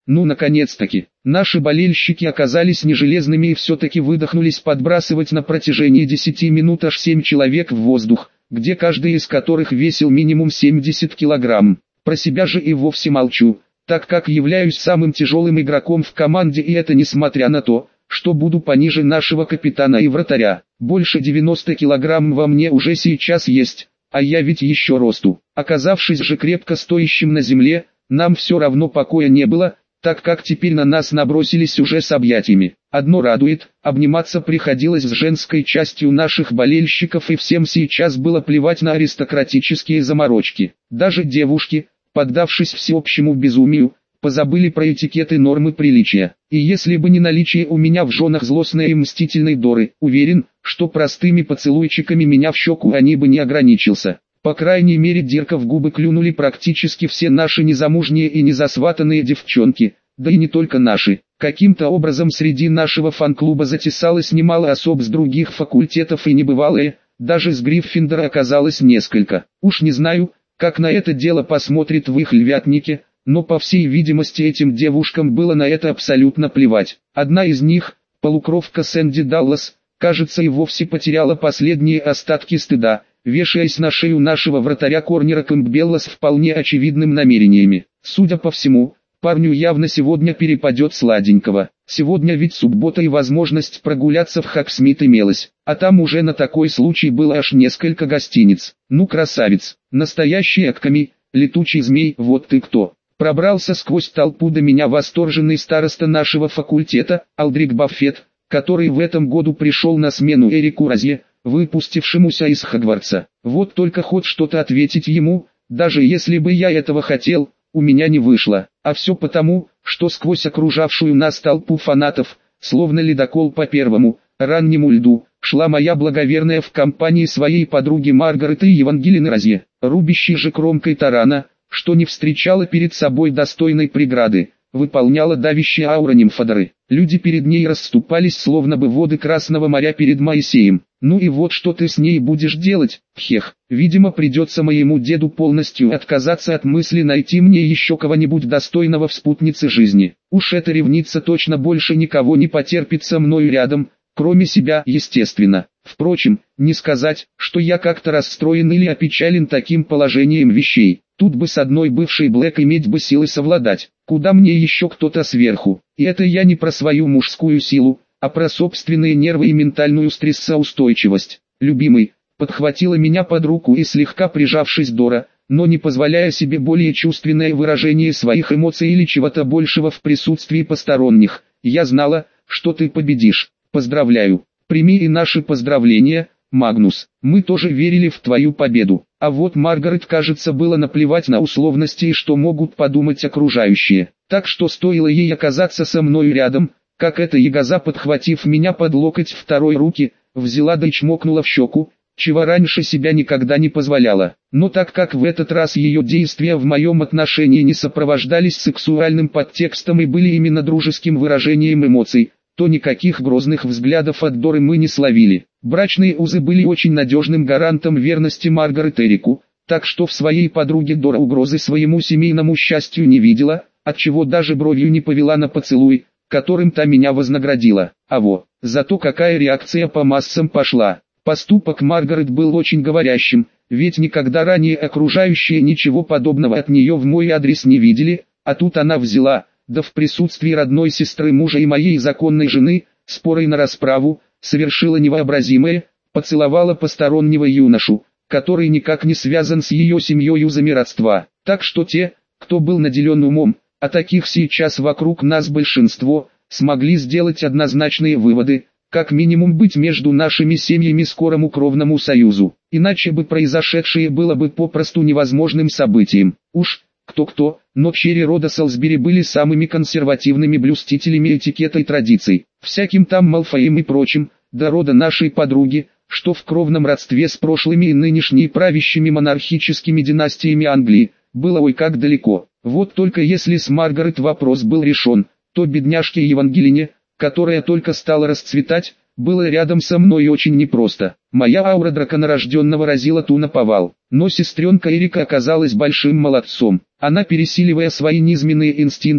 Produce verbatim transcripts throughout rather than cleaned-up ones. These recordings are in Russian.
Ну наконец-таки, наши болельщики оказались не железными и все-таки выдохнулись подбрасывать на протяжении десяти минут аж семь человек в воздух, где каждый из которых весил минимум семьдесят килограмм. Про себя же и вовсе молчу, так как являюсь самым тяжелым игроком в команде, и это несмотря на то, что буду пониже нашего капитана и вратаря. Больше девяноста килограмм во мне уже сейчас есть, а я ведь еще росту. Оказавшись же крепко стоящим на земле, нам все равно покоя не было, так как теперь на нас набросились уже с объятиями. Одно радует, обниматься приходилось с женской частью наших болельщиков, и всем сейчас было плевать на аристократические заморочки. Даже девушки, поддавшись всеобщему безумию, позабыли про этикет и нормы приличия. И если бы не наличие у меня в женах злостной и мстительной Доры, уверен, что простыми поцелуйчиками меня в щеку они бы не ограничился. По крайней мере, дырка в губы клюнули практически все наши незамужние и незасватанные девчонки, да и не только наши. Каким-то образом среди нашего фан-клуба затесалось немало особ с других факультетов, и небывалые, даже с Гриффиндора оказалось несколько. Уж не знаю, как на это дело посмотрит в их львятнике, но по всей видимости этим девушкам было на это абсолютно плевать. Одна из них, полукровка Сэнди Даллас, кажется и вовсе потеряла последние остатки стыда, вешаясь на шею нашего вратаря Корнера Кэмпбелла с вполне очевидными намерениями. Судя по всему, парню явно сегодня перепадет сладенького. Сегодня ведь суббота и возможность прогуляться в Хоксмит имелась, а там уже на такой случай было аж несколько гостиниц. Ну красавец, настоящий Акками, летучий змей, вот ты кто. Пробрался сквозь толпу до меня восторженный староста нашего факультета, Алдрик Баффет, который в этом году пришел на смену Эрику Розье, выпустившемуся из Хогвартса. Вот только хоть что-то ответить ему, даже если бы я этого хотел, у меня не вышло. А все потому, что сквозь окружавшую нас толпу фанатов, словно ледокол по первому, раннему льду, шла моя благоверная в компании своей подруги Маргареты и Евангелины Розье, рубящей же кромкой тарана, что не встречала перед собой достойной преграды, выполняла давящие аура нимфодоры. Люди перед ней расступались, словно бы воды Красного моря перед Моисеем. Ну и вот что ты с ней будешь делать, хех. Видимо, придется моему деду полностью отказаться от мысли найти мне еще кого-нибудь достойного в спутнице жизни. Уж эта ревница точно больше никого не потерпит со мною рядом, кроме себя, естественно. Впрочем, не сказать, что я как-то расстроен или опечален таким положением вещей. Тут бы с одной бывшей Блэк иметь бы силы совладать, куда мне еще кто-то сверху. И это я не про свою мужскую силу, а про собственные нервы и ментальную стрессоустойчивость. Любимый, подхватила меня под руку и слегка прижавшись Дора, но не позволяя себе более чувственное выражение своих эмоций или чего-то большего в присутствии посторонних. Я знала, что ты победишь. Поздравляю. Прими и наши поздравления, Магнус. Мы тоже верили в твою победу. А вот Маргарет, кажется, было наплевать на условности и что могут подумать окружающие. Так что стоило ей оказаться со мной рядом, как эта ягоза, подхватив меня под локоть второй руки, взяла да и чмокнула в щеку, чего раньше себя никогда не позволяла. Но так как в этот раз ее действия в моем отношении не сопровождались сексуальным подтекстом и были именно дружеским выражением эмоций, то никаких грозных взглядов от Доры мы не словили. Брачные узы были очень надежным гарантом верности Маргарет Эрику, так что в своей подруге Дора угрозы своему семейному счастью не видела, отчего даже бровью не повела на поцелуй, которым та меня вознаградила. А во, зато какая реакция по массам пошла. Поступок Маргарет был очень говорящим, ведь никогда ранее окружающие ничего подобного от нее в мой адрес не видели, а тут она взяла, да в присутствии родной сестры мужа и моей законной жены, спорой на расправу, совершила невообразимое, поцеловала постороннего юношу, который никак не связан с ее семьей узами родства. Так что те, кто был наделен умом, а таких сейчас вокруг нас большинство, смогли сделать однозначные выводы, как минимум быть между нашими семьями скорому кровному союзу, иначе бы произошедшее было бы попросту невозможным событием. Уж кто-кто, но черри рода Солсбери были самыми консервативными блюстителями этикета и традиций, всяким там Малфоем и прочим, до рода нашей подруги, что в кровном родстве с прошлыми и нынешней правящими монархическими династиями Англии, было ой как далеко. Вот только если с Маргарет вопрос был решен, то бедняжке Евангелине, которая только стала расцветать, было рядом со мной очень непросто. Моя аура драконорожденного разила ту наповал, но сестренка Эрика оказалась большим молодцом. Она, пересиливая свои низменные инстинкты,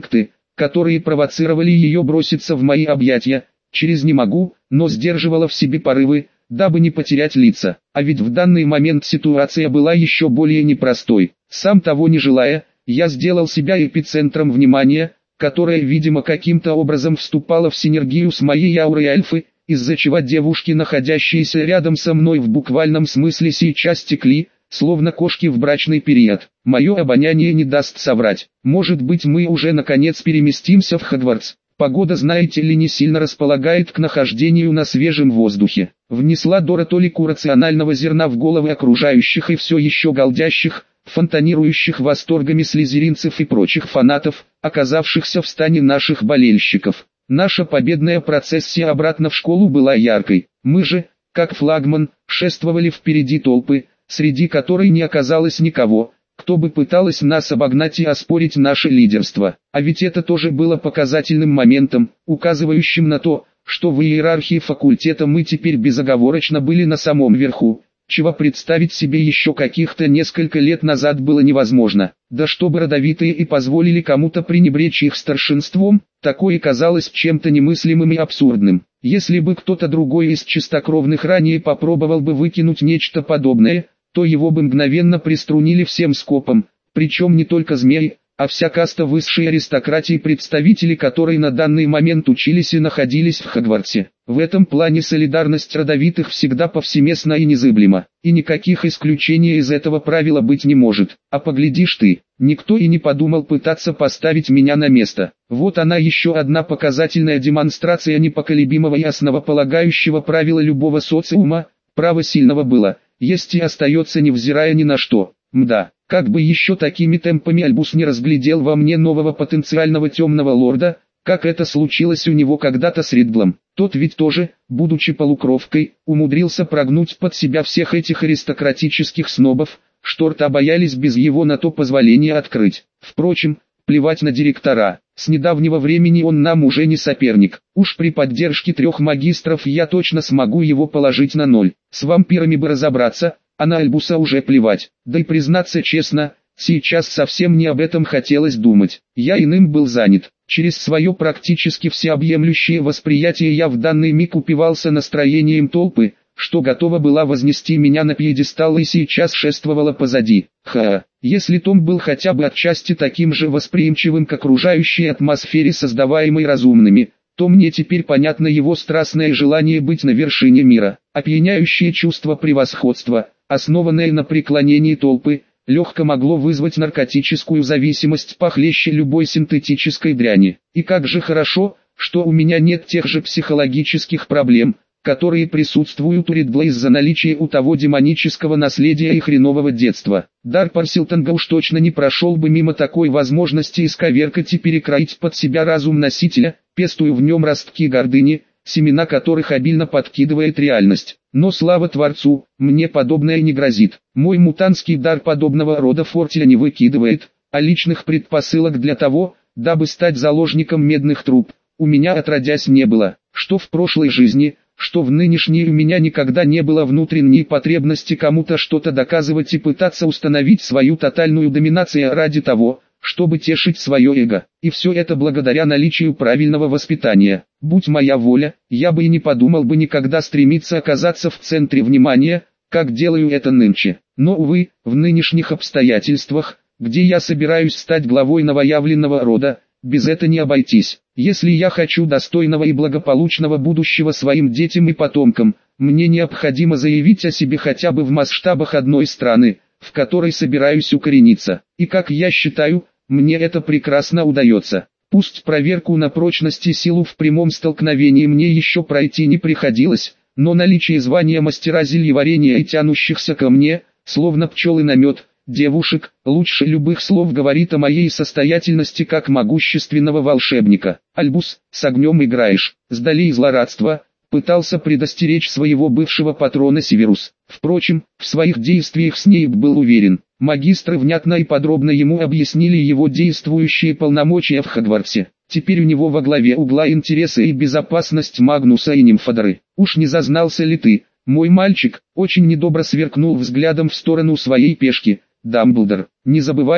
которые провоцировали ее броситься в мои объятия, через «не могу», но сдерживала в себе порывы, дабы не потерять лица. А ведь в данный момент ситуация была еще более непростой. Сам того не желая, я сделал себя эпицентром внимания, которая, видимо, каким-то образом вступала в синергию с моей аурой альфы, из-за чего девушки, находящиеся рядом со мной в буквальном смысле сейчас текли, словно кошки в брачный период. Мое обоняние не даст соврать. Может быть, мы уже наконец переместимся в Хогвартс. Погода, знаете ли, не сильно располагает к нахождению на свежем воздухе. Внесла Дора толику рационального зерна в головы окружающих и все еще галдящих, фонтанирующих восторгами слизеринцев и прочих фанатов, оказавшихся в стане наших болельщиков. Наша победная процессия обратно в школу была яркой. Мы же, как флагман, шествовали впереди толпы, среди которой не оказалось никого, кто бы пыталась нас обогнать и оспорить наше лидерство. А ведь это тоже было показательным моментом, указывающим на то, что в иерархии факультета мы теперь безоговорочно были на самом верху, чего представить себе еще каких-то несколько лет назад было невозможно. Да чтобы родовитые и позволили кому-то пренебречь их старшинством, такое казалось чем-то немыслимым и абсурдным. Если бы кто-то другой из чистокровных ранее попробовал бы выкинуть нечто подобное, то его бы мгновенно приструнили всем скопом, причем не только змеи, а вся каста высшей аристократии, представители которой на данный момент учились и находились в Хогвартсе. В этом плане солидарность родовитых всегда повсеместна и незыблема, и никаких исключений из этого правила быть не может. А поглядишь ты, никто и не подумал пытаться поставить меня на место. Вот она, еще одна показательная демонстрация непоколебимого и основополагающего правила любого социума: право сильного было, есть и остается, невзирая ни на что. Мда, как бы еще такими темпами Альбус не разглядел во мне нового потенциального темного лорда, как это случилось у него когда-то с Риддлом. Тот ведь тоже, будучи полукровкой, умудрился прогнуть под себя всех этих аристократических снобов, что рта боялись без его на то позволения открыть. Впрочем, плевать на директора, с недавнего времени он нам уже не соперник. Уж при поддержке трех магистров я точно смогу его положить на ноль. С вампирами бы разобраться, а на Альбуса уже плевать. Да и признаться честно, сейчас совсем не об этом хотелось думать. Я иным был занят. Через свое практически всеобъемлющее восприятие я в данный миг упивался настроением толпы, что готова была вознести меня на пьедестал и сейчас шествовала позади. Ха, если Том был хотя бы отчасти таким же восприимчивым к окружающей атмосфере, создаваемой разумными, то мне теперь понятно его страстное желание быть на вершине мира. Опьяняющее чувство превосходства, основанное на преклонении толпы, легко могло вызвать наркотическую зависимость похлеще любой синтетической дряни. И как же хорошо, что у меня нет тех же психологических проблем, которые присутствуют у Риддла из-за наличия у того демонического наследия и хренового детства. Дар Парсилтонга уж точно не прошел бы мимо такой возможности исковеркать и перекроить под себя разум носителя, пестуя в нем ростки гордыни, семена которых обильно подкидывает реальность. Но слава Творцу, мне подобное не грозит. Мой мутантский дар подобного рода фортеля не выкидывает, а личных предпосылок для того, дабы стать заложником медных труб, у меня отродясь не было. Что в прошлой жизни, что в нынешней, у меня никогда не было внутренней потребности кому-то что-то доказывать и пытаться установить свою тотальную доминацию ради того, чтобы тешить свое эго. И все это благодаря наличию правильного воспитания. Будь моя воля, я бы и не подумал бы никогда стремиться оказаться в центре внимания, как делаю это нынче. Но, увы, в нынешних обстоятельствах, где я собираюсь стать главой новоявленного рода, без этого не обойтись. Если я хочу достойного и благополучного будущего своим детям и потомкам, мне необходимо заявить о себе хотя бы в масштабах одной страны, в которой собираюсь укорениться. И как я считаю, мне это прекрасно удается. Пусть проверку на прочность и силу в прямом столкновении мне еще пройти не приходилось, но наличие звания мастера зельеварения и тянущихся ко мне, словно пчелы на мед, девушек, лучше любых слов говорит о моей состоятельности как могущественного волшебника. Альбус, с огнем играешь, сдали из злорадства, пытался предостеречь своего бывшего патрона Северус. Впрочем, в своих действиях Снейп был уверен. Магистры внятно и подробно ему объяснили его действующие полномочия в Хогвартсе. Теперь у него во главе угла интересы и безопасность Магнуса и Нимфодоры. Уж не зазнался ли ты, мой мальчик? Очень недобро сверкнул взглядом в сторону своей пешки Дамблдор. Не забывай,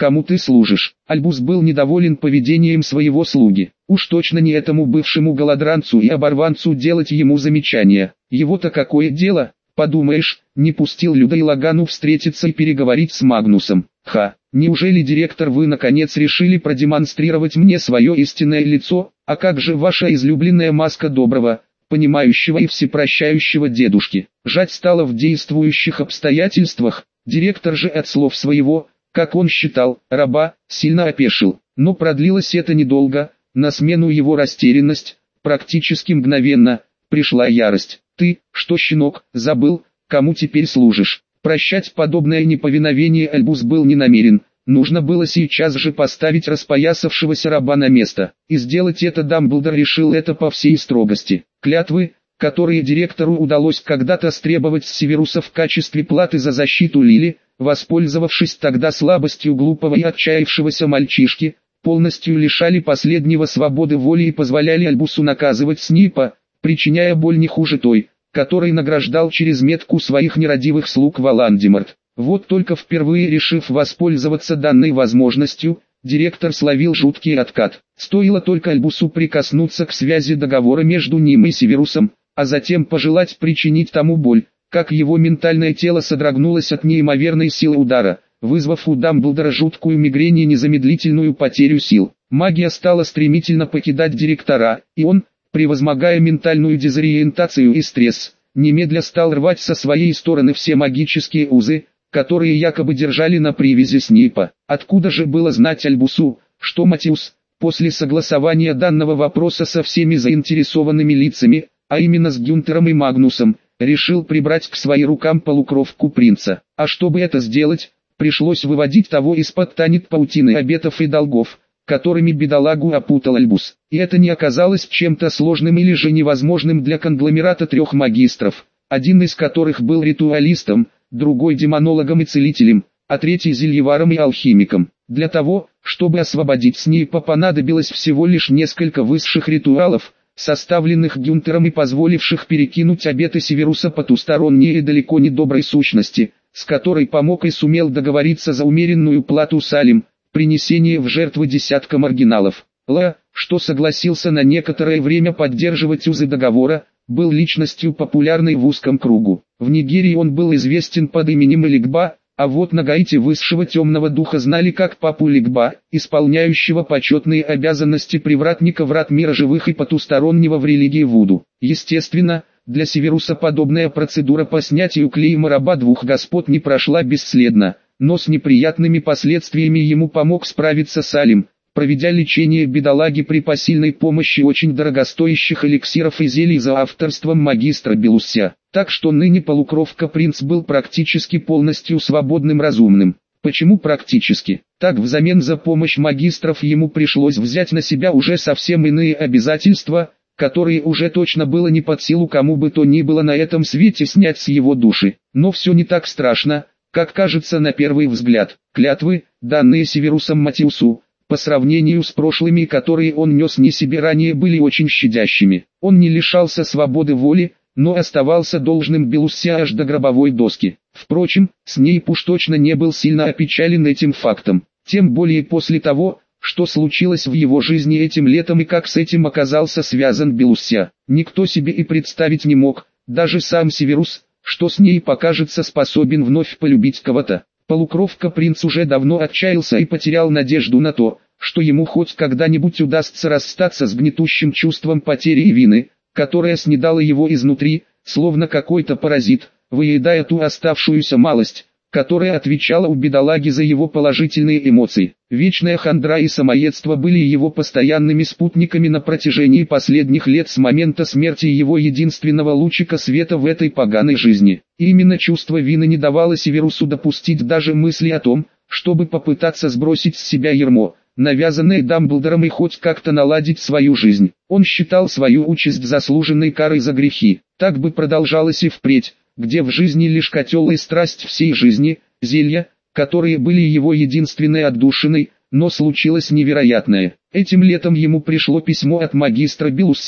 кому ты служишь. Альбус был недоволен поведением своего слуги. Уж точно не этому бывшему голодранцу и оборванцу делать ему замечания. Его-то какое дело, подумаешь, не пустил Люда и Лагану встретиться и переговорить с Магнусом. Ха, неужели, директор, вы наконец решили продемонстрировать мне свое истинное лицо? А как же ваша излюбленная маска доброго, понимающего и всепрощающего дедушки? Жать стало в действующих обстоятельствах. Директор же от слов своего, как он считал, раба, сильно опешил. Но продлилось это недолго. На смену его растерянность, практически мгновенно, пришла ярость. Ты, что, щенок, забыл, кому теперь служишь? Прощать подобное неповиновение Альбус был не намерен. Нужно было сейчас же поставить распоясавшегося раба на место. И сделать это Дамблдор решил это по всей строгости. Клятвы, которые директору удалось когда-то стребовать с Северуса в качестве платы за защиту Лили, воспользовавшись тогда слабостью глупого и отчаявшегося мальчишки, полностью лишали последнего свободы воли и позволяли Альбусу наказывать Снейпа, причиняя боль не хуже той, который награждал через метку своих нерадивых слуг Волан-де-Морт. Вот только впервые решив воспользоваться данной возможностью, директор словил жуткий откат. Стоило только Альбусу прикоснуться к связи договора между ним и Северусом, а затем пожелать причинить тому боль, как его ментальное тело содрогнулось от неимоверной силы удара, вызвав у Дамблдора жуткую мигрень и незамедлительную потерю сил. Магия стала стремительно покидать директора, и он, превозмогая ментальную дезориентацию и стресс, немедля стал рвать со своей стороны все магические узы, которые якобы держали на привязи Снейпа. Откуда же было знать Альбусу, что Матиус, после согласования данного вопроса со всеми заинтересованными лицами, а именно с Гюнтером и Магнусом, решил прибрать к своим рукам полукровку принца. А чтобы это сделать, пришлось выводить того из-под танит паутины обетов и долгов, которыми бедолагу опутал Альбус. И это не оказалось чем-то сложным или же невозможным для конгломерата трех магистров, один из которых был ритуалистом, другой демонологом и целителем, а третий зельеваром и алхимиком. Для того, чтобы освободить Снейпа, понадобилось всего лишь несколько высших ритуалов, составленных Гюнтером и позволивших перекинуть обеты Северуса потусторонние и далеко не доброй сущности, с которой помог и сумел договориться за умеренную плату Салим, принесение в жертву десятка маргиналов. Ла, что согласился на некоторое время поддерживать узы договора, был личностью популярной в узком кругу. В Нигерии он был известен под именем Элигба, а вот на Гаити высшего темного духа знали как Папу Лигба, исполняющего почетные обязанности привратника врат мира живых и потустороннего в религии Вуду. Естественно, для Северуса подобная процедура по снятию клейма раба двух господ не прошла бесследно, но с неприятными последствиями ему помог справиться Салим, проведя лечение бедолаги при посильной помощи очень дорогостоящих эликсиров и зелий за авторством магистра Белуся. Так что ныне полукровка принц был практически полностью свободным разумным. Почему практически? Так взамен за помощь магистров ему пришлось взять на себя уже совсем иные обязательства, которые уже точно было не под силу кому бы то ни было на этом свете снять с его души. Но все не так страшно, как кажется на первый взгляд. Клятвы, данные Северусом Матиусу, по сравнению с прошлыми, которые он нес не себе ранее, были очень щадящими. Он не лишался свободы воли, но оставался должным Белуся аж до гробовой доски. Впрочем, Снейп уж точно не был сильно опечален этим фактом. Тем более после того, что случилось в его жизни этим летом и как с этим оказался связан Белуся. Никто себе и представить не мог, даже сам Северус, что Снейп окажется способен вновь полюбить кого-то. Полукровка принц уже давно отчаялся и потерял надежду на то, что ему хоть когда-нибудь удастся расстаться с гнетущим чувством потери и вины, которое снедало его изнутри, словно какой-то паразит, выедая ту оставшуюся малость, которая отвечала у бедолаги за его положительные эмоции. Вечная хандра и самоедство были его постоянными спутниками на протяжении последних лет с момента смерти его единственного лучика света в этой поганой жизни. И именно чувство вины не давало Северусу допустить даже мысли о том, чтобы попытаться сбросить с себя ярмо, навязанное Дамблдором, и хоть как-то наладить свою жизнь. Он считал свою участь заслуженной карой за грехи. Так бы продолжалось и впредь, где в жизни лишь котел и страсть всей жизни, зелья, которые были его единственной отдушиной, но случилось невероятное. Этим летом ему пришло письмо от магистра Белуся,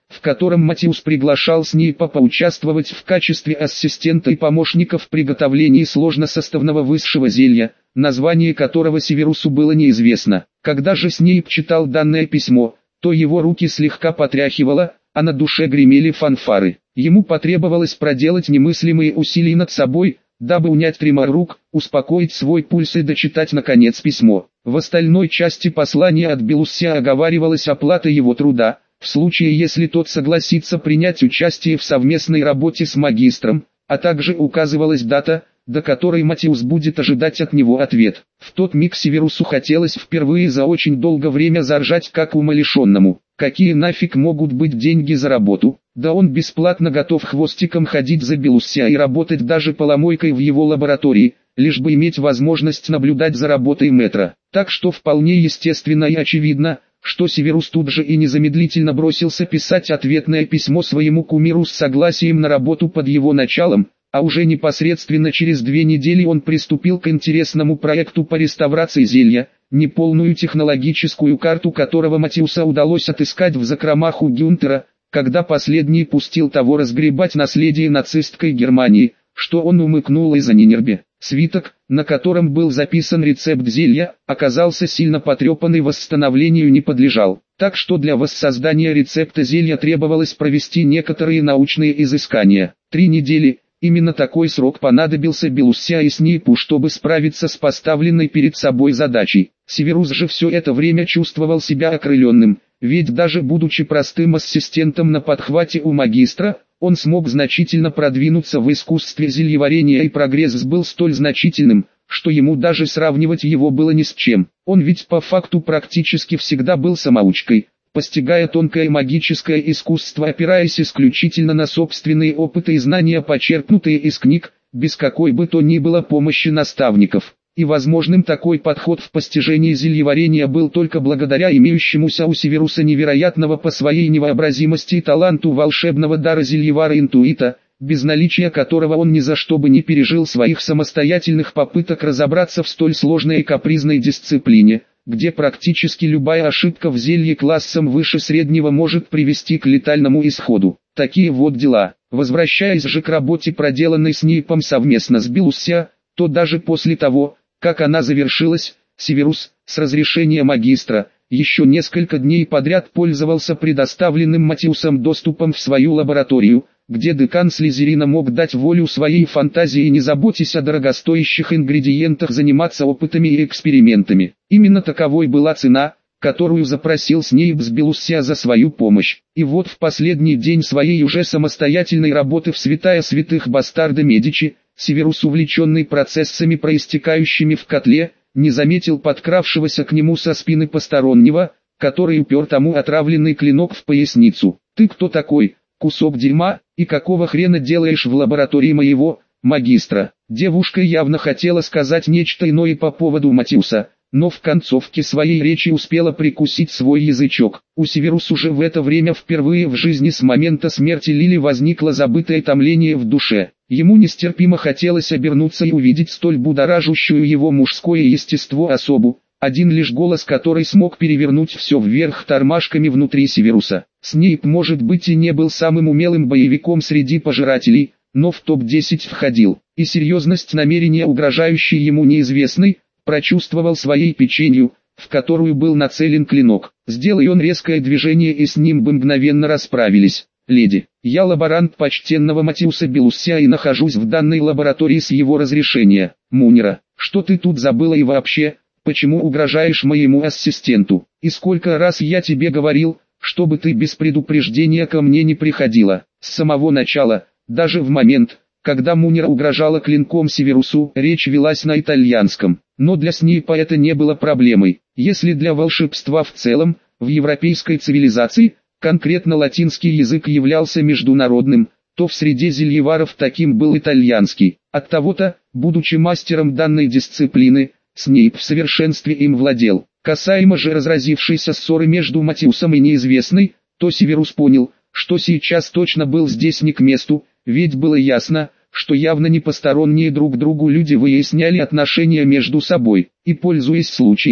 в котором Матиус приглашал Снейпа поучаствовать в качестве ассистента и помощника в приготовлении сложносоставного высшего зелья, название которого Северусу было неизвестно. Когда же Снейп читал данное письмо, то его руки слегка потряхивало, а на душе гремели фанфары. Ему потребовалось проделать немыслимые усилия над собой, дабы унять тремор рук, успокоить свой пульс и дочитать наконец письмо. В остальной части послания от Белуссия оговаривалась оплата его труда, в случае если тот согласится принять участие в совместной работе с магистром, а также указывалась дата, до которой Матиус будет ожидать от него ответ. В тот миг Северусу хотелось впервые за очень долгое время заржать как умалишенному. Какие нафиг могут быть деньги за работу? Да он бесплатно готов хвостиком ходить за Белуссия и работать даже поломойкой в его лаборатории, лишь бы иметь возможность наблюдать за работой мэтра. Так что вполне естественно и очевидно, что Северус тут же и незамедлительно бросился писать ответное письмо своему кумиру с согласием на работу под его началом, а уже непосредственно через две недели он приступил к интересному проекту по реставрации зелья, неполную технологическую карту которого Матиуса удалось отыскать в закромах у Гюнтера, когда последний пустил того разгребать наследие нацистской Германии, что он умыкнул из Анинербе. Свиток, на котором был записан рецепт зелья, оказался сильно потрепан и восстановлению не подлежал, так что для воссоздания рецепта зелья требовалось провести некоторые научные изыскания. Три недели. Именно такой срок понадобился Белуссия и Снейпу, чтобы справиться с поставленной перед собой задачей. Северус же все это время чувствовал себя окрыленным, ведь даже будучи простым ассистентом на подхвате у магистра, он смог значительно продвинуться в искусстве зельеварения, и прогресс был столь значительным, что ему даже сравнивать его было ни с чем. Он ведь по факту практически всегда был самоучкой, постигая тонкое магическое искусство, опираясь исключительно на собственные опыты и знания, почерпнутые из книг, без какой бы то ни было помощи наставников. И возможным такой подход в постижении зельеварения был только благодаря имеющемуся у Северуса невероятного по своей невообразимости и таланту волшебного дара зельевара-интуита, без наличия которого он ни за что бы не пережил своих самостоятельных попыток разобраться в столь сложной и капризной дисциплине, где практически любая ошибка в зелье классом выше среднего может привести к летальному исходу. Такие вот дела. Возвращаясь же к работе, проделанной Снейпом совместно с Белуссия, то даже после того, как она завершилась, Северус, с разрешения магистра, еще несколько дней подряд пользовался предоставленным Матиусом доступом в свою лабораторию, где декан Слизерина мог дать волю своей фантазии и, не заботясь о дорогостоящих ингредиентах, заниматься опытами и экспериментами. Именно таковой была цена, которую запросил Снейп с Белуссия за свою помощь. И вот в последний день своей уже самостоятельной работы в святая святых бастарда Медичи, Северус, увлеченный процессами, проистекающими в котле, не заметил подкравшегося к нему со спины постороннего, который упер тому отравленный клинок в поясницу. «Ты кто такой, кусок дерьма, и какого хрена делаешь в лаборатории моего магистра?» Девушка явно хотела сказать нечто иное по поводу Матиуса, но в концовке своей речи успела прикусить свой язычок. У Северуса уже в это время впервые в жизни с момента смерти Лили возникло забытое томление в душе. Ему нестерпимо хотелось обернуться и увидеть столь будоражащую его мужское естество особу, один лишь голос которой смог перевернуть все вверх тормашками внутри Северуса. Снейп, может быть, и не был самым умелым боевиком среди пожирателей, но в топ десять входил, и серьезность намерения, угрожающей ему неизвестной, прочувствовал своей печенью, в которую был нацелен клинок. Сделай он резкое движение, и с ним бы мгновенно расправились. «Леди, я лаборант почтенного Матиуса Белуссия и нахожусь в данной лаборатории с его разрешения. Мунира, что ты тут забыла и вообще, почему угрожаешь моему ассистенту? И сколько раз я тебе говорил, чтобы ты без предупреждения ко мне не приходила?» С самого начала, даже в момент, когда Мунира угрожала клинком Северусу, речь велась на итальянском. Но для Снейпа это не было проблемой. Если для волшебства в целом, в европейской цивилизации, конкретно латинский язык являлся международным, то в среде зельеваров таким был итальянский. Оттого-то, будучи мастером данной дисциплины, Снейп в совершенстве им владел. Касаемо же разразившейся ссоры между Матиусом и неизвестной, то Северус понял, что сейчас точно был здесь не к месту, ведь было ясно, что явно не посторонние друг другу люди выясняли отношения между собой, и, пользуясь случаем,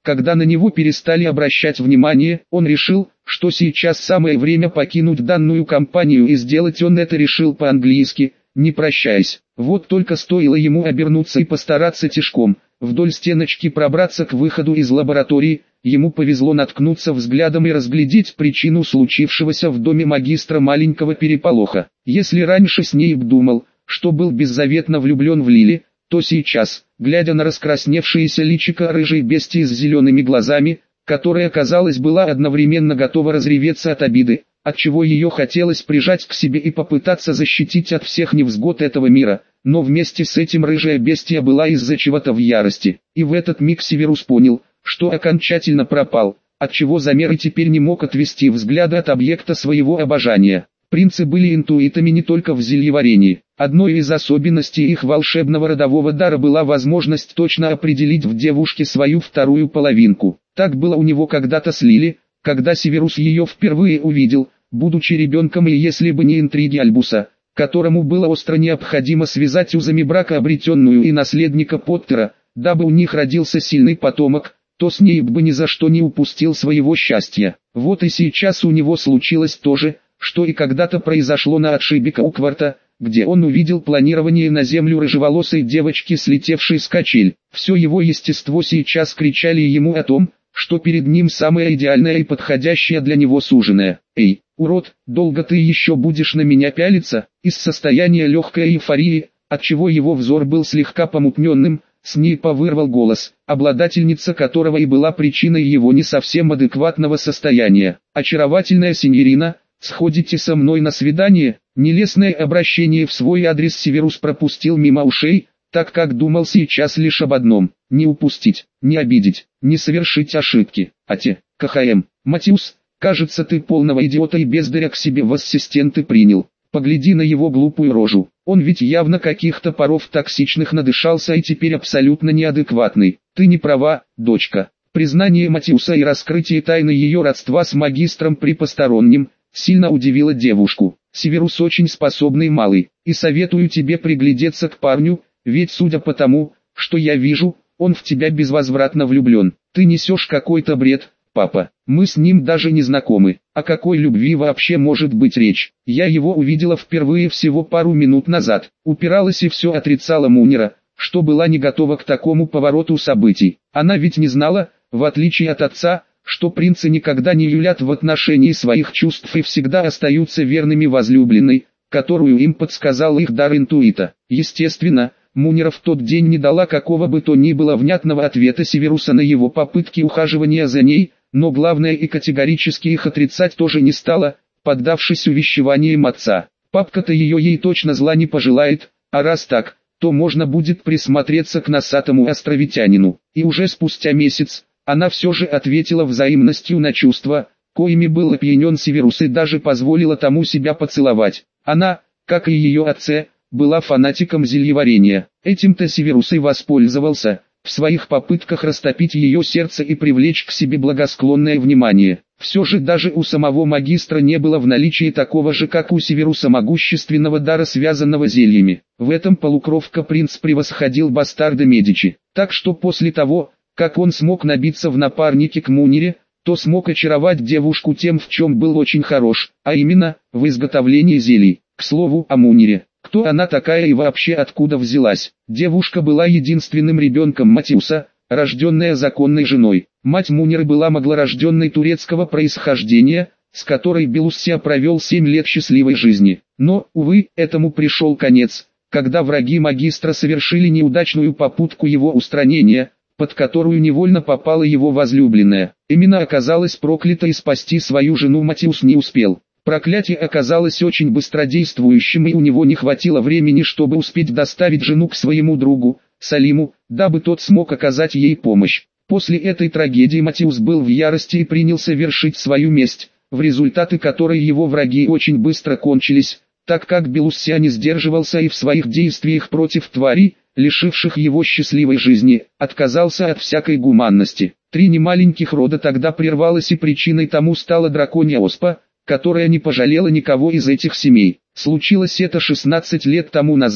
Когда на него перестали обращать внимание, он решил, что сейчас самое время покинуть данную компанию, и сделать он это решил по-английски, не прощаясь. Вот только стоило ему обернуться и постараться тишком вдоль стеночки пробраться к выходу из лаборатории, ему повезло наткнуться взглядом и разглядеть причину случившегося в доме магистра маленького переполоха. Если раньше Снейп думал, что был беззаветно влюблен в Лили, то сейчас, глядя на раскрасневшееся личико рыжей бестии с зелеными глазами, которая, казалось, была одновременно готова разреветься от обиды, отчего ее хотелось прижать к себе и попытаться защитить от всех невзгод этого мира, но вместе с этим рыжая бестия была из-за чего-то в ярости. И в этот миг Северус понял, что окончательно пропал, отчего замер и теперь не мог отвести взгляда от объекта своего обожания. Принцы были интуитами не только в зельеварении. Одной из особенностей их волшебного родового дара была возможность точно определить в девушке свою вторую половинку. Так было у него когда-то с Лили, когда Северус ее впервые увидел, будучи ребенком, и если бы не интриги Альбуса, которому было остро необходимо связать узами брака обретенную и наследника Поттера, дабы у них родился сильный потомок, то Снейп бы ни за что не упустил своего счастья. Вот и сейчас у него случилось то же, что и когда-то произошло на отшибе Каукварта, где он увидел планирование на землю рыжеволосой девочки, слетевшей с качель. Все его естество сейчас кричали ему о том, что перед ним самая идеальная и подходящая для него суженая. «Эй, урод, долго ты еще будешь на меня пялиться?» Из состояния легкой эйфории, отчего его взор был слегка помутненным, Снейпа вырвал голос, обладательница которого и была причиной его не совсем адекватного состояния. «Очаровательная синьорина, сходите со мной на свидание?» Нелестное обращение в свой адрес Северус пропустил мимо ушей, так как думал сейчас лишь об одном: не упустить, не обидеть, не совершить ошибки. А те, КХМ, Матиус, кажется, ты полного идиота и бездаря к себе в ассистенты принял. Погляди на его глупую рожу, он ведь явно каких-то паров токсичных надышался и теперь абсолютно неадекватный. Ты не права, дочка. Признание Матиуса и раскрытие тайны ее родства с магистром при постороннем сильно удивило девушку. Северус очень способный малый, и советую тебе приглядеться к парню, ведь судя по тому, что я вижу, он в тебя безвозвратно влюблен. Ты несешь какой-то бред, папа. Мы с ним даже не знакомы. О какой любви вообще может быть речь? Я его увидела впервые всего пару минут назад. Упиралась и все отрицала Мунира, что была не готова к такому повороту событий. Она ведь не знала, в отличие от отца, что принцы никогда не юлят в отношении своих чувств и всегда остаются верными возлюбленной, которую им подсказал их дар интуита. Естественно, Мунира в тот день не дала какого бы то ни было внятного ответа Северуса на его попытки ухаживания за ней, но главное и категорически их отрицать тоже не стала, поддавшись увещеваниям отца. Папка-то ее ей точно зла не пожелает, а раз так, то можно будет присмотреться к носатому островитянину. И уже спустя месяц, она все же ответила взаимностью на чувства, коими был опьянен Северус, и даже позволила тому себя поцеловать. Она, как и ее отце, была фанатиком зельеварения. Этим-то Северус и воспользовался, в своих попытках растопить ее сердце и привлечь к себе благосклонное внимание. Все же даже у самого магистра не было в наличии такого же, как у Северуса, могущественного дара, связанного зельями. В этом полукровка-принц превосходил бастарда Медичи. Так что после того, как он смог набиться в напарнике к Мунире, то смог очаровать девушку тем, в чем был очень хорош, а именно, в изготовлении зелий. К слову о Мунире. Кто она такая и вообще откуда взялась? Девушка была единственным ребенком Матиуса, рожденная законной женой. Мать Муниры была маглорожденной турецкого происхождения, с которой Белуссия провел семь лет счастливой жизни. Но, увы, этому пришел конец, когда враги магистра совершили неудачную попытку его устранения, под которую невольно попала его возлюбленная. Именно оказалась проклята, и спасти свою жену Матиус не успел. Проклятие оказалось очень быстродействующим, и у него не хватило времени, чтобы успеть доставить жену к своему другу, Салиму, дабы тот смог оказать ей помощь. После этой трагедии Матиус был в ярости и принялся вершить свою месть, в результаты которой его враги очень быстро кончились, так как Белуссия не сдерживался и в своих действиях против тварей, лишивших его счастливой жизни, отказался от всякой гуманности. Три немаленьких рода тогда прервалось, и причиной тому стала драконья оспа, которая не пожалела никого из этих семей. Случилось это шестнадцать лет тому назад,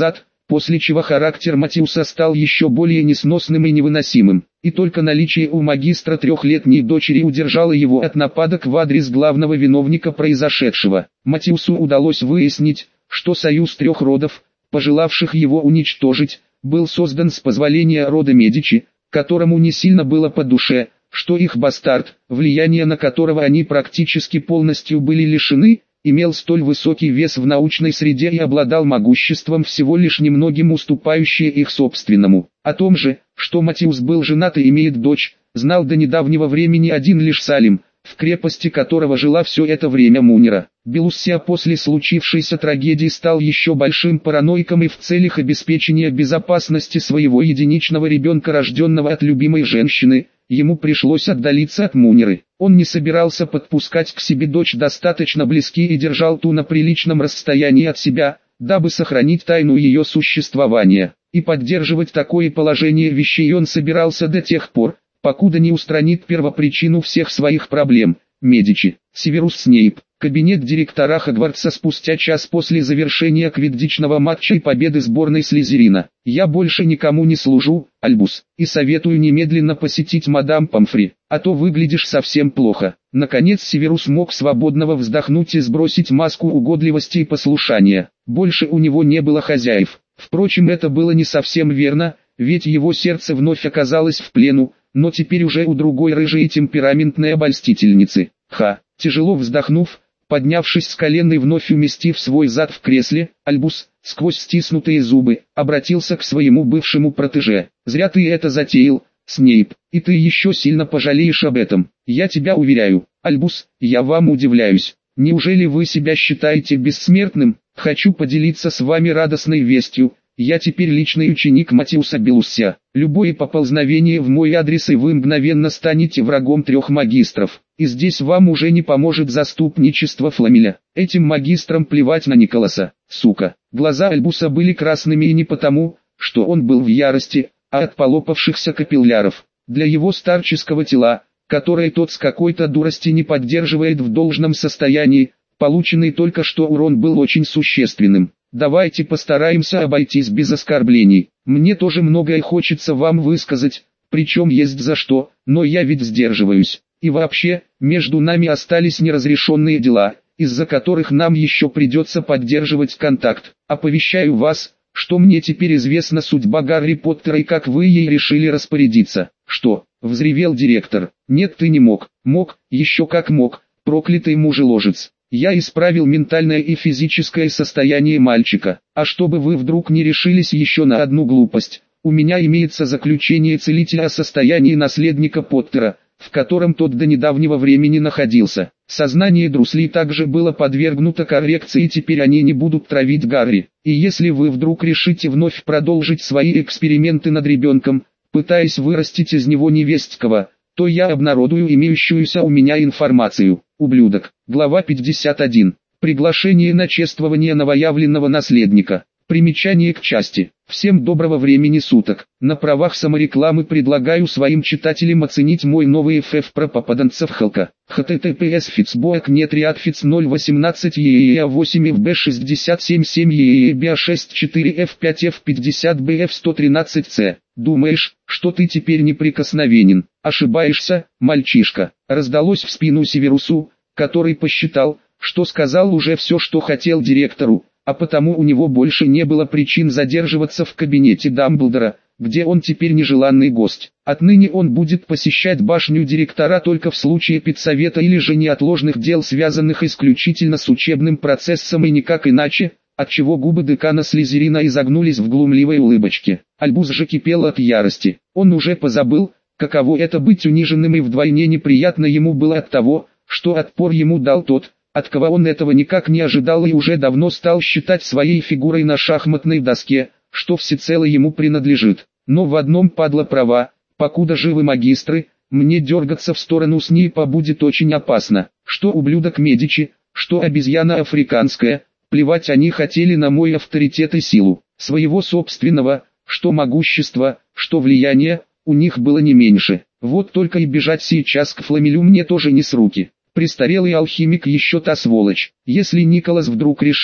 после чего характер Матиуса стал еще более несносным и невыносимым, и только наличие у магистра трехлетней дочери удержало его от нападок в адрес главного виновника произошедшего. Матиусу удалось выяснить, что союз трех родов, пожелавших его уничтожить, был создан с позволения рода Медичи, которому не сильно было по душе, что их бастард, влияние на которого они практически полностью были лишены, имел столь высокий вес в научной среде и обладал могуществом всего лишь немногим уступающее их собственному. О том же, что Матиус был женат и имеет дочь, знал до недавнего времени один лишь Салим, в крепости которого жила все это время Мунира. Белуссия после случившейся трагедии стал еще большим параноиком и в целях обеспечения безопасности своего единичного ребенка, рожденного от любимой женщины, ему пришлось отдалиться от Муниры. Он не собирался подпускать к себе дочь достаточно близки и держал ту на приличном расстоянии от себя, дабы сохранить тайну ее существования. И поддерживать такое положение вещей он собирался до тех пор, покуда не устранит первопричину всех своих проблем – Медичи. Северус Снейп. Кабинет директора Хогвартса спустя час после завершения квиддичного матча и победы сборной Слизерина. «Я больше никому не служу, Альбус, и советую немедленно посетить мадам Помфри, а то выглядишь совсем плохо». Наконец Северус мог свободно вздохнуть и сбросить маску угодливости и послушания. Больше у него не было хозяев. Впрочем, это было не совсем верно, ведь его сердце вновь оказалось в плену, но теперь уже у другой рыжей и темпераментной обольстительницы. Ха! Тяжело вздохнув, поднявшись с колен и вновь уместив свой зад в кресле, Альбус, сквозь стиснутые зубы, обратился к своему бывшему протеже. «Зря ты это затеял, Снейп, и ты еще сильно пожалеешь об этом. Я тебя уверяю, Альбус, я вам удивляюсь. Неужели вы себя считаете бессмертным? Хочу поделиться с вами радостной вестью. Я теперь личный ученик Матиуса Белуссия. Любое поползновение в мой адрес и вы мгновенно станете врагом трех магистров. И здесь вам уже не поможет заступничество Фламеля. Этим магистрам плевать на Николаса, сука». Глаза Альбуса были красными и не потому, что он был в ярости, а от полопавшихся капилляров. Для его старческого тела, которое тот с какой-то дурости не поддерживает в должном состоянии, полученный только что урон был очень существенным. «Давайте постараемся обойтись без оскорблений. Мне тоже многое хочется вам высказать, причем есть за что, но я ведь сдерживаюсь. И вообще, между нами остались неразрешенные дела, из-за которых нам еще придется поддерживать контакт. Оповещаю вас, что мне теперь известна судьба Гарри Поттера и как вы ей решили распорядиться». «Что?» — взревел директор. «Нет, ты не мог». «Мог, еще как мог, проклятый мужеложец. Я исправил ментальное и физическое состояние мальчика. А чтобы вы вдруг не решились еще на одну глупость, у меня имеется заключение целителя о состоянии наследника Поттера, в котором тот до недавнего времени находился. Сознание Друсли также было подвергнуто коррекции, и теперь они не будут травить Гарри. И если вы вдруг решите вновь продолжить свои эксперименты над ребенком, пытаясь вырастить из него невесткого, то я обнародую имеющуюся у меня информацию. Ублюдок. Глава пятьдесят один. Приглашение на чествование новоявленного наследника. Примечание к части. Всем доброго времени суток. На правах саморекламы предлагаю своим читателям оценить мой новый эф эф про попаданцев Халка. https фицбоек нет риадфиц ноль восемнадцать ееа восемь эф бэ шестьдесят семь семь ееа шесть четыре эф пять эф пятьдесят бэ эф сто тринадцать цэ. Думаешь, что ты теперь неприкосновенен? Ошибаешься, мальчишка. Раздалось в спину Северусу, который посчитал, что сказал уже все, что хотел директору, а потому у него больше не было причин задерживаться в кабинете Дамблдора, где он теперь нежеланный гость. Отныне он будет посещать башню директора только в случае педсовета или же неотложных дел, связанных исключительно с учебным процессом и никак иначе, отчего губы декана Слизерина изогнулись в глумливой улыбочке. Альбус же кипел от ярости. Он уже позабыл, каково это быть униженным, и вдвойне неприятно ему было от того, что отпор ему дал тот, от кого он этого никак не ожидал и уже давно стал считать своей фигурой на шахматной доске, что всецело ему принадлежит. Но в одном падла права: покуда живы магистры, мне дергаться в сторону Снейпа будет очень опасно. Что ублюдок Медичи, что обезьяна африканская, плевать они хотели на мой авторитет и силу. Своего собственного, что могущества, что влияния, у них было не меньше. Вот только и бежать сейчас к Фламелю мне тоже не с руки. Престарелый алхимик еще та сволочь. Если Николас вдруг решит,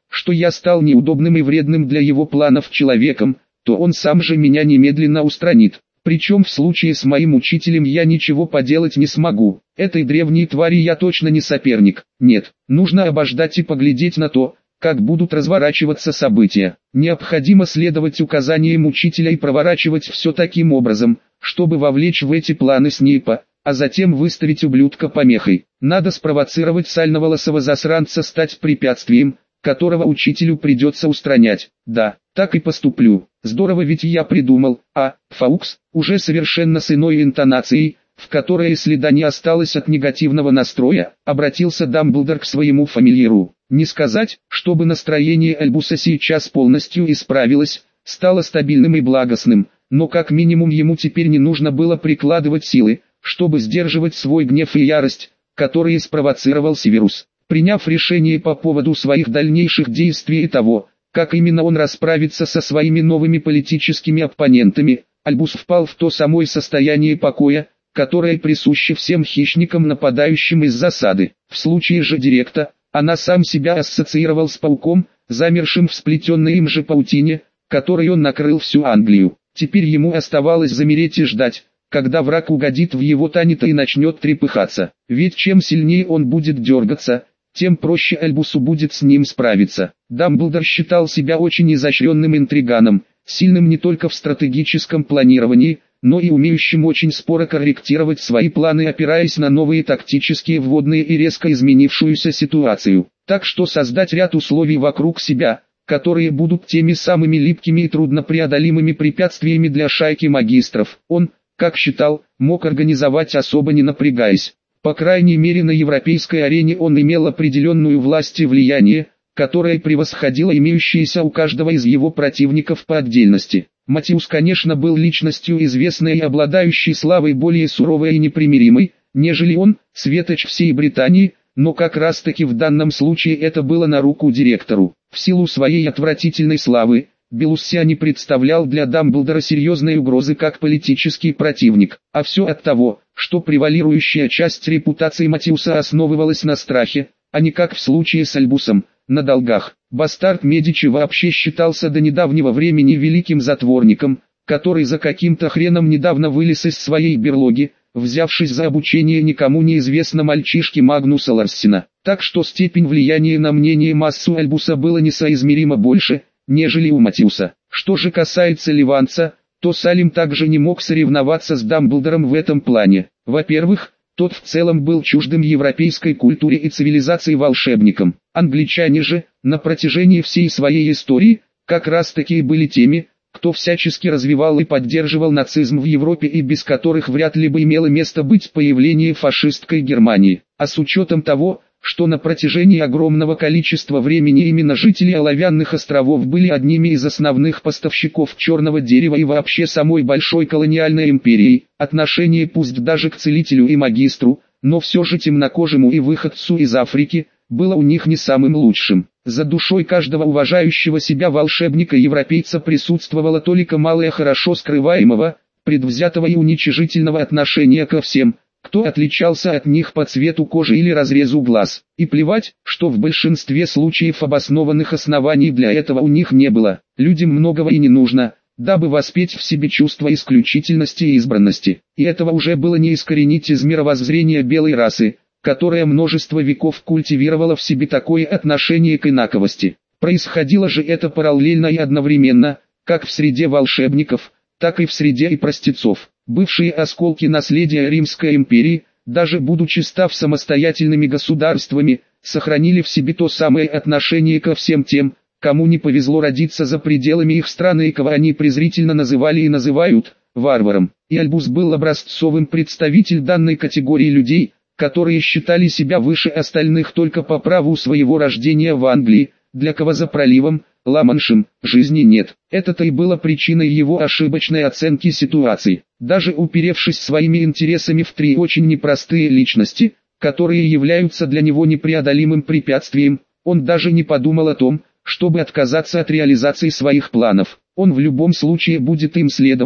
что я стал неудобным и вредным для его планов человеком, то он сам же меня немедленно устранит. Причем в случае с моим учителем я ничего поделать не смогу. Этой древней твари я точно не соперник. Нет, нужно обождать и поглядеть на то, как будут разворачиваться события. Необходимо следовать указаниям учителя и проворачивать все таким образом, чтобы вовлечь в эти планы Снейпа, а затем выставить ублюдка помехой. Надо спровоцировать сального лысого засранца стать препятствием, которого учителю придется устранять. Да, так и поступлю. Здорово, ведь я придумал. А, Фаукс, уже совершенно с иной интонацией, в которой следа не осталось от негативного настроя, обратился Дамблдор к своему фамильяру. Не сказать, чтобы настроение Альбуса сейчас полностью исправилось, стало стабильным и благостным, но как минимум ему теперь не нужно было прикладывать силы, чтобы сдерживать свой гнев и ярость, которые спровоцировал Северус. Приняв решение по поводу своих дальнейших действий и того, как именно он расправится со своими новыми политическими оппонентами, Альбус впал в то самое состояние покоя, которое присуще всем хищникам, нападающим из засады. В случае же Директа, она сам себя ассоциировал с пауком, замершим в сплетенной им же паутине, которой он накрыл всю Англию. Теперь ему оставалось замереть и ждать, когда враг угодит в его танито и начнет трепыхаться. Ведь чем сильнее он будет дергаться, тем проще Альбусу будет с ним справиться. Дамблдор считал себя очень изощренным интриганом, сильным не только в стратегическом планировании, но и умеющим очень споро корректировать свои планы, опираясь на новые тактические вводные и резко изменившуюся ситуацию. Так что создать ряд условий вокруг себя, которые будут теми самыми липкими и труднопреодолимыми препятствиями для шайки магистров, он, как считал, мог организовать особо не напрягаясь. По крайней мере на европейской арене он имел определенную власть и влияние, которое превосходило имеющееся у каждого из его противников по отдельности. Матиус, конечно, был личностью известной и обладающей славой более суровой и непримиримой, нежели он, светоч всей Британии, но как раз таки в данном случае это было на руку директору. В силу своей отвратительной славы, Белуссия не представлял для Дамблдора серьезной угрозы как политический противник, а все от того, что превалирующая часть репутации Матиуса основывалась на страхе, а не как в случае с Альбусом, на долгах. Бастард Медичи вообще считался до недавнего времени великим затворником, который за каким-то хреном недавно вылез из своей берлоги, взявшись за обучение никому неизвестно мальчишки Магнуса Ларсена. Так что степень влияния на мнение массы Альбуса было несоизмеримо больше, нежели у Матиуса. Что же касается Ливанца, то Салим также не мог соревноваться с Дамблдором в этом плане. Во-первых, тот в целом был чуждым европейской культуре и цивилизации волшебником. Англичане же, на протяжении всей своей истории, как раз таки и были теми, кто всячески развивал и поддерживал нацизм в Европе и без которых вряд ли бы имело место быть появление фашистской Германии. А с учетом того, что на протяжении огромного количества времени именно жители Оловянных островов были одними из основных поставщиков черного дерева и вообще самой большой колониальной империи, отношение пусть даже к целителю и магистру, но все же темнокожему и выходцу из Африки, было у них не самым лучшим. За душой каждого уважающего себя волшебника-европейца присутствовала только малая хорошо скрываемого, предвзятого и уничижительного отношения ко всем, кто отличался от них по цвету кожи или разрезу глаз. И плевать, что в большинстве случаев обоснованных оснований для этого у них не было. Людям многого и не нужно, дабы воспеть в себе чувство исключительности и избранности. И этого уже было не искоренить из мировоззрения белой расы, которая множество веков культивировала в себе такое отношение к инаковости. Происходило же это параллельно и одновременно, как в среде волшебников, так и в среде и простецов. Бывшие осколки наследия Римской империи, даже будучи став самостоятельными государствами, сохранили в себе то самое отношение ко всем тем, кому не повезло родиться за пределами их страны и кого они презрительно называли и называют варваром. И Альбус был образцовым представителем данной категории людей, которые считали себя выше остальных только по праву своего рождения в Англии, для кого за проливом, Ла-Маншем, жизни нет. Это-то и было причиной его ошибочной оценки ситуации. Даже уперевшись своими интересами в три очень непростые личности, которые являются для него непреодолимым препятствием, он даже не подумал о том, чтобы отказаться от реализации своих планов. Он в любом случае будет им следовать,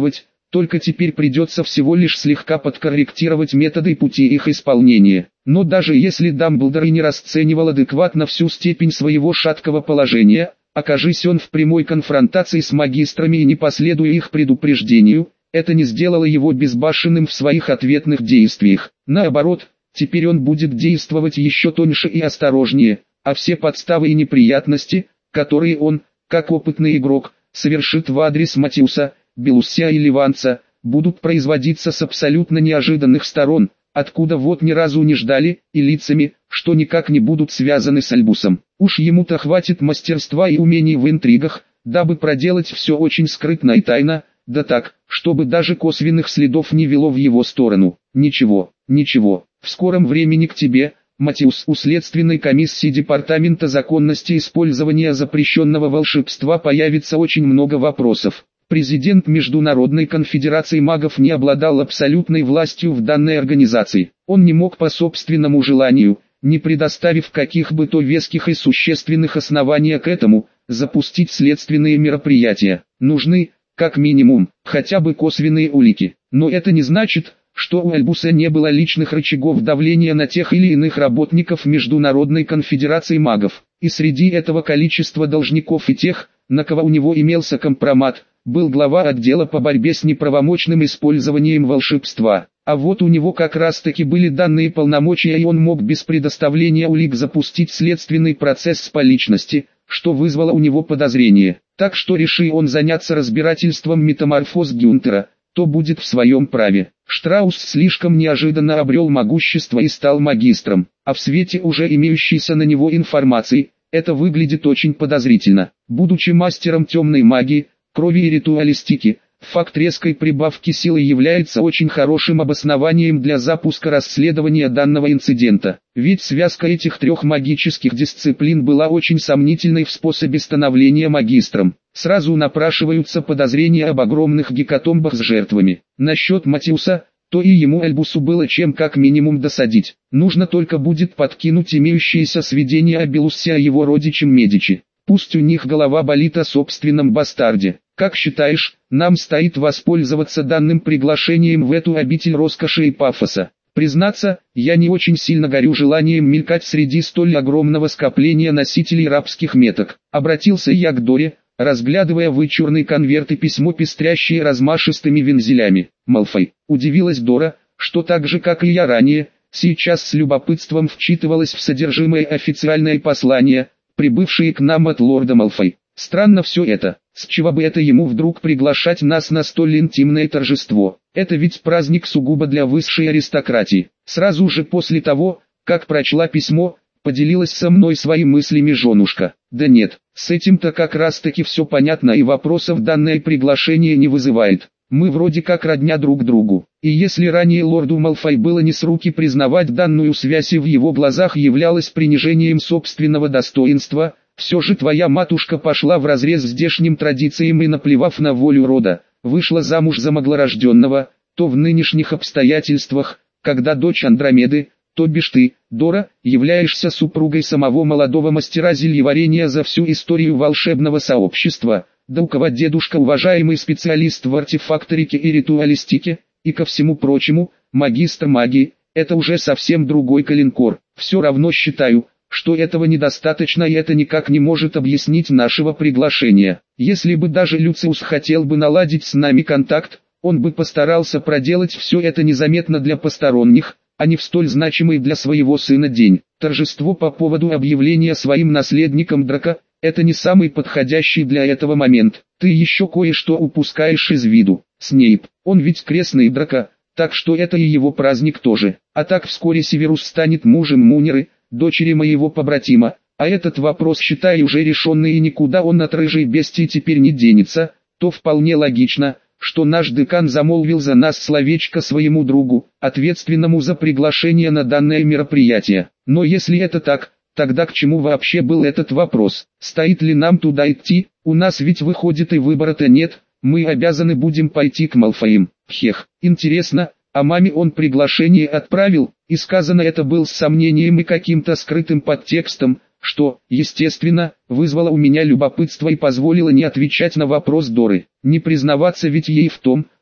только теперь придется всего лишь слегка подкорректировать методы и пути их исполнения. Но даже если Дамблдор и не расценивал адекватно всю степень своего шаткого положения, окажись он в прямой конфронтации с магистрами и не последуя их предупреждению, это не сделало его безбашенным в своих ответных действиях. Наоборот, теперь он будет действовать еще тоньше и осторожнее, а все подставы и неприятности, которые он, как опытный игрок, совершит в адрес Матиуса, Белуссия и Ливанца, будут производиться с абсолютно неожиданных сторон, откуда вот ни разу не ждали, и лицами, что никак не будут связаны с Альбусом. Уж ему-то хватит мастерства и умений в интригах, дабы проделать все очень скрытно и тайно, да так, чтобы даже косвенных следов не вело в его сторону. Ничего, ничего, в скором времени к тебе, Матиус, у следственной комиссии Департамента законности использования запрещенного волшебства появится очень много вопросов. Президент Международной конфедерации магов не обладал абсолютной властью в данной организации. Он не мог по собственному желанию, не предоставив каких бы то веских и существенных оснований к этому, запустить следственные мероприятия. Нужны, как минимум, хотя бы косвенные улики. Но это не значит, что у Альбуса не было личных рычагов давления на тех или иных работников Международной конфедерации магов. И среди этого количества должников и тех, на кого у него имелся компромат, был глава отдела по борьбе с неправомочным использованием волшебства. А вот у него как раз таки были данные полномочия, и он мог без предоставления улик запустить следственный процесс по личности, что вызвало у него подозрение. Так что реши он заняться разбирательством метаморфоз Гюнтера, то будет в своем праве. Штраус слишком неожиданно обрел могущество и стал магистром, а в свете уже имеющейся на него информации, это выглядит очень подозрительно. Будучи мастером темной магии, крови и ритуалистики, факт резкой прибавки силы является очень хорошим обоснованием для запуска расследования данного инцидента. Ведь связка этих трех магических дисциплин была очень сомнительной в способе становления магистром. Сразу напрашиваются подозрения об огромных гекатомбах с жертвами. Насчет Матиуса, то и ему Альбусу было чем как минимум досадить. Нужно только будет подкинуть имеющиеся сведения о Белуссе, о его родичем Медичи. Пусть у них голова болит о собственном бастарде. Как считаешь, нам стоит воспользоваться данным приглашением в эту обитель роскоши и пафоса? Признаться, я не очень сильно горю желанием мелькать среди столь огромного скопления носителей рабских меток. Обратился я к Доре, разглядывая вычурный конверт и письмо, пестрящие размашистыми вензелями. Малфой. Удивилась Дора, что так же как и я ранее, сейчас с любопытством вчитывалась в содержимое официальное послание, прибывшие к нам от лорда Малфой. Странно все это, с чего бы это ему вдруг приглашать нас на столь интимное торжество? Это ведь праздник сугубо для высшей аристократии. Сразу же после того, как прочла письмо, поделилась со мной своими мыслями женушка. Да нет, с этим-то как раз таки все понятно, и вопросов данное приглашение не вызывает. Мы вроде как родня друг другу. И если ранее лорду Малфой было не с руки признавать данную связь и в его глазах являлось принижением собственного достоинства, все же твоя матушка пошла вразрез здешним традициям и, наплевав на волю рода, вышла замуж за маглорожденного, то в нынешних обстоятельствах, когда дочь Андромеды, то бишь ты, Дора, являешься супругой самого молодого мастера зельеварения за всю историю волшебного сообщества, да у кого дедушка уважаемый специалист в артефакторике и ритуалистике, и ко всему прочему, магистр магии, это уже совсем другой калинкор. Все равно считаю, что этого недостаточно, и это никак не может объяснить нашего приглашения. Если бы даже Люциус хотел бы наладить с нами контакт, он бы постарался проделать все это незаметно для посторонних, а не в столь значимый для своего сына день. Торжество по поводу объявления своим наследником Драка – это не самый подходящий для этого момент. Ты еще кое-что упускаешь из виду. Снейп, он ведь крестный Драка, так что это и его праздник тоже. А так вскоре Северус станет мужем Мунеры, дочери моего побратима, а этот вопрос считай уже решенный, и никуда он от рыжей бестии теперь не денется, то вполне логично, что наш декан замолвил за нас словечко своему другу, ответственному за приглашение на данное мероприятие. Но если это так, тогда к чему вообще был этот вопрос? Стоит ли нам туда идти? У нас ведь выходит и выбора-то нет, мы обязаны будем пойти к Малфоям. Хех, интересно, а маме он приглашение отправил, и сказано это был с сомнением и каким-то скрытым подтекстом, что, естественно, вызвало у меня любопытство и позволило не отвечать на вопрос Доры. Не признаваться ведь ей в том,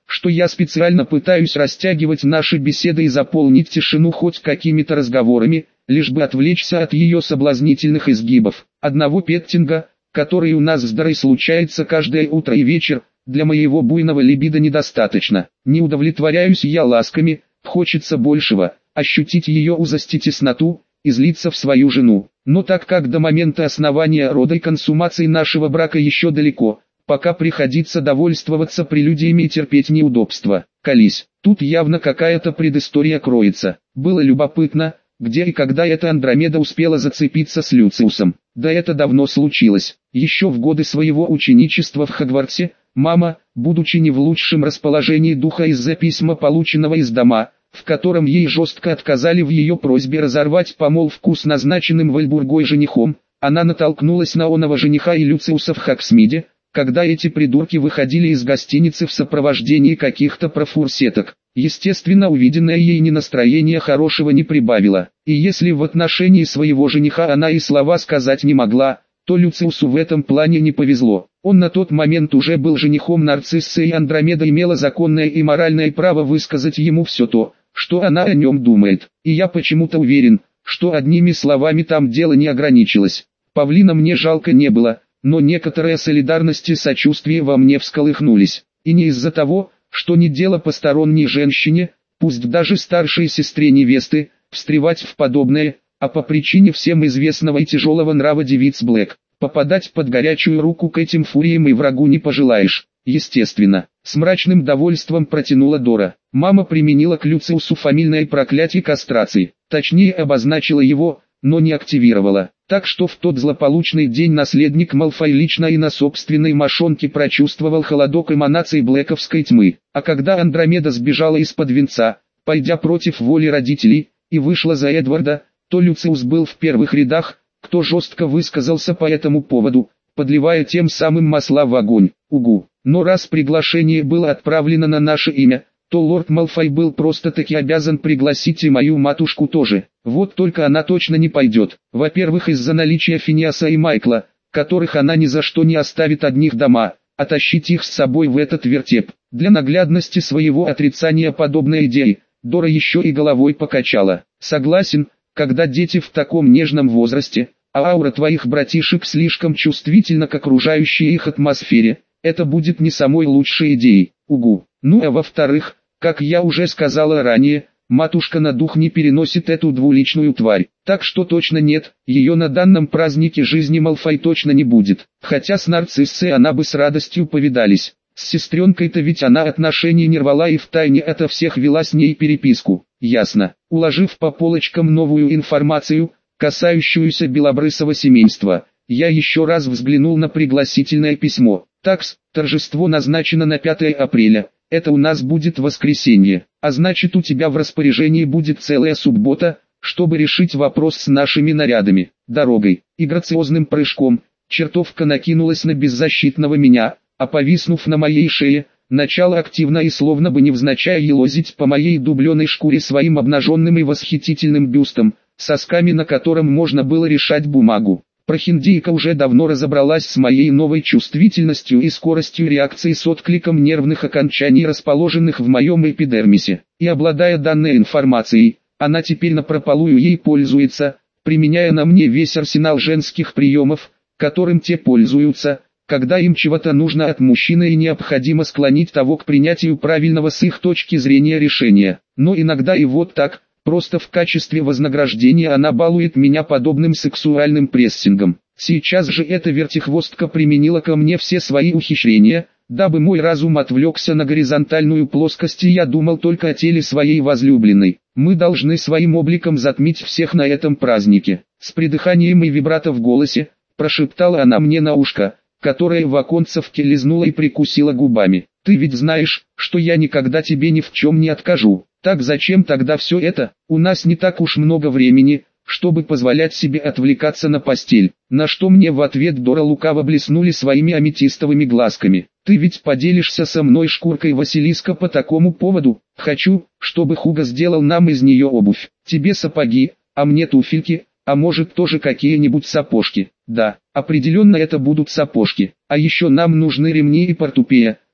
что я специально пытаюсь растягивать наши беседы и заполнить тишину хоть какими-то разговорами, лишь бы отвлечься от ее соблазнительных изгибов. Одного петтинга, который у нас с Дарой случается каждое утро и вечер, для моего буйного либидо недостаточно. Не удовлетворяюсь я ласками, хочется большего, ощутить ее узость и тесноту, излиться в свою жену. Но так как до момента основания рода и консумации нашего брака еще далеко, пока приходится довольствоваться прелюдиями и терпеть неудобства. Колись, тут явно какая-то предыстория кроется. Было любопытно, где и когда эта Андромеда успела зацепиться с Люциусом. Да это давно случилось. Еще в годы своего ученичества в Хогвартсе, мама, будучи не в лучшем расположении духа из-за письма, полученного из дома, в котором ей жестко отказали в ее просьбе разорвать помолвку с назначенным Вальбургой женихом, она натолкнулась на оного жениха и Люциуса в Хоксмиде, когда эти придурки выходили из гостиницы в сопровождении каких-то профурсеток. Естественно, увиденное ей ни настроения хорошего не прибавило. И если в отношении своего жениха она и слова сказать не могла, то Люциусу в этом плане не повезло. Он на тот момент уже был женихом Нарциссы, и Андромеда имела законное и моральное право высказать ему все то, что она о нем думает. И я почему-то уверен, что одними словами там дело не ограничилось. Павлина мне жалко не было, но некоторые солидарность и сочувствие во мне всколыхнулись. И не из-за того, что не дело посторонней женщине, пусть даже старшей сестре невесты, встревать в подобное, а по причине всем известного и тяжелого нрава девиц Блэк. Попадать под горячую руку к этим фуриям и врагу не пожелаешь. Естественно, с мрачным довольством протянула Дора. Мама применила к Люциусу фамильное проклятие кастрации, точнее обозначила его, но не активировала. Так что в тот злополучный день наследник Малфой лично и на собственной мошонке прочувствовал холодок эманаций блэковской тьмы. А когда Андромеда сбежала из-под венца, пойдя против воли родителей, и вышла за Эдварда, то Люциус был в первых рядах, кто жестко высказался по этому поводу, подливая тем самым масла в огонь. Угу. Но раз приглашение было отправлено на наше имя, то лорд Малфой был просто-таки обязан пригласить и мою матушку тоже. Вот только она точно не пойдет. Во-первых, из-за наличия Финиаса и Майкла, которых она ни за что не оставит одних дома, а тащить их с собой в этот вертеп. Для наглядности своего отрицания подобной идеи, Дора еще и головой покачала. Согласен, когда дети в таком нежном возрасте, а аура твоих братишек слишком чувствительна к окружающей их атмосфере, это будет не самой лучшей идеей. Угу. Ну а во-вторых, как я уже сказала ранее, матушка на дух не переносит эту двуличную тварь. Так что точно нет, ее на данном празднике жизни Малфой точно не будет. Хотя с Нарциссой она бы с радостью повидались. С сестренкой-то ведь она отношений не рвала и втайне ото всех вела с ней переписку. Ясно. Уложив по полочкам новую информацию, касающуюся белобрысого семейства, я еще раз взглянул на пригласительное письмо. Такс, торжество назначено на пятое апреля. Это у нас будет воскресенье, а значит у тебя в распоряжении будет целая суббота, чтобы решить вопрос с нашими нарядами, дорогой и грациозным прыжком. Чертовка накинулась на беззащитного меня, а повиснув на моей шее, начала активно и словно бы невзначай елозить по моей дубленой шкуре своим обнаженным и восхитительным бюстом, сосками на котором можно было решать бумагу. Прохиндейка уже давно разобралась с моей новой чувствительностью и скоростью реакции с откликом нервных окончаний, расположенных в моем эпидермисе. И обладая данной информацией, она теперь напропалую ей пользуется, применяя на мне весь арсенал женских приемов, которым те пользуются, когда им чего-то нужно от мужчины и необходимо склонить того к принятию правильного с их точки зрения решения. Но иногда и вот так, просто в качестве вознаграждения она балует меня подобным сексуальным прессингом. Сейчас же эта вертихвостка применила ко мне все свои ухищрения, дабы мой разум отвлекся на горизонтальную плоскость, и я думал только о теле своей возлюбленной. Мы должны своим обликом затмить всех на этом празднике. С придыханием и вибрато в голосе, прошептала она мне на ушко, которое в оконцевке лизнула и прикусила губами. Ты ведь знаешь, что я никогда тебе ни в чем не откажу. Так зачем тогда все это? У нас не так уж много времени, чтобы позволять себе отвлекаться на постель. На что мне в ответ Дора лукаво блеснули своими аметистовыми глазками. Ты ведь поделишься со мной шкуркой Василиска по такому поводу? Хочу, чтобы Хуга сделал нам из нее обувь. Тебе сапоги, а мне туфельки, а может тоже какие-нибудь сапожки. Да, определенно это будут сапожки. А еще нам нужны ремни и портупея.